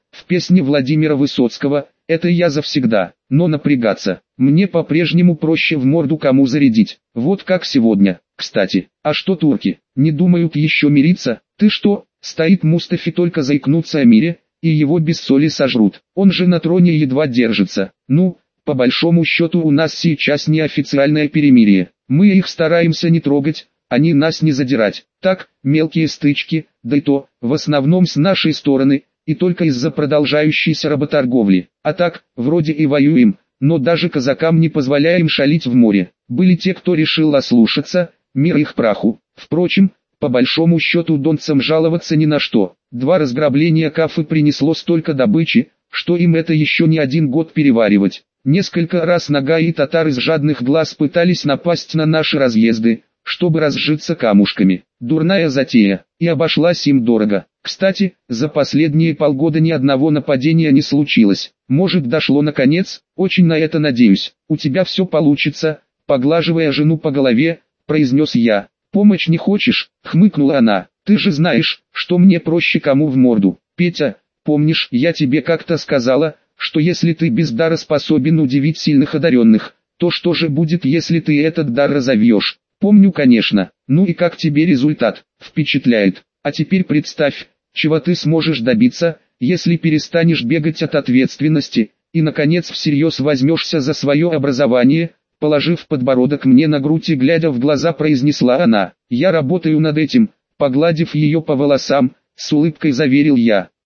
в песне Владимира Высоцкого, это я завсегда, но напрягаться, мне по-прежнему проще в морду кому зарядить, вот как сегодня. Кстати, а что турки, не думают еще мириться? Ты что, стоит Мустафи только заикнуться о мире, и его без соли сожрут, он же на троне едва держится. Ну, по большому счету у нас сейчас неофициальное перемирие, мы их стараемся не трогать, они нас не задирать, так, мелкие стычки, да и то, в основном с нашей стороны, и только из-за продолжающейся работорговли, а так, вроде и воюем, но даже казакам не позволяем шалить в море. Были те, кто решил ослушаться, мир их праху. Впрочем, по большому счету донцам жаловаться ни на что. Два разграбления Кафы принесло столько добычи, что им это еще не один год переваривать. Несколько раз нагаи и татары с жадных глаз пытались напасть на наши разъезды, чтобы разжиться камушками. Дурная затея, и обошлась им дорого. Кстати, за последние полгода ни одного нападения не случилось. Может, дошло наконец? Очень на это надеюсь. У тебя все получится, поглаживая жену по голове, произнес я. Помощь не хочешь? Хмыкнула она. Ты же знаешь, что мне проще кому в морду. Петя, помнишь, я тебе как-то сказала, что если ты без дара способен удивить сильных одаренных, то что же будет, если ты этот дар разовьешь? Помню, конечно. Ну и как тебе результат? Впечатляет. А теперь представь, чего ты сможешь добиться, если перестанешь бегать от ответственности, и наконец всерьез возьмешься за свое образование, положив подбородок мне на грудь и глядя в глаза произнесла она. Я работаю над этим, погладив ее по волосам, с улыбкой заверил я.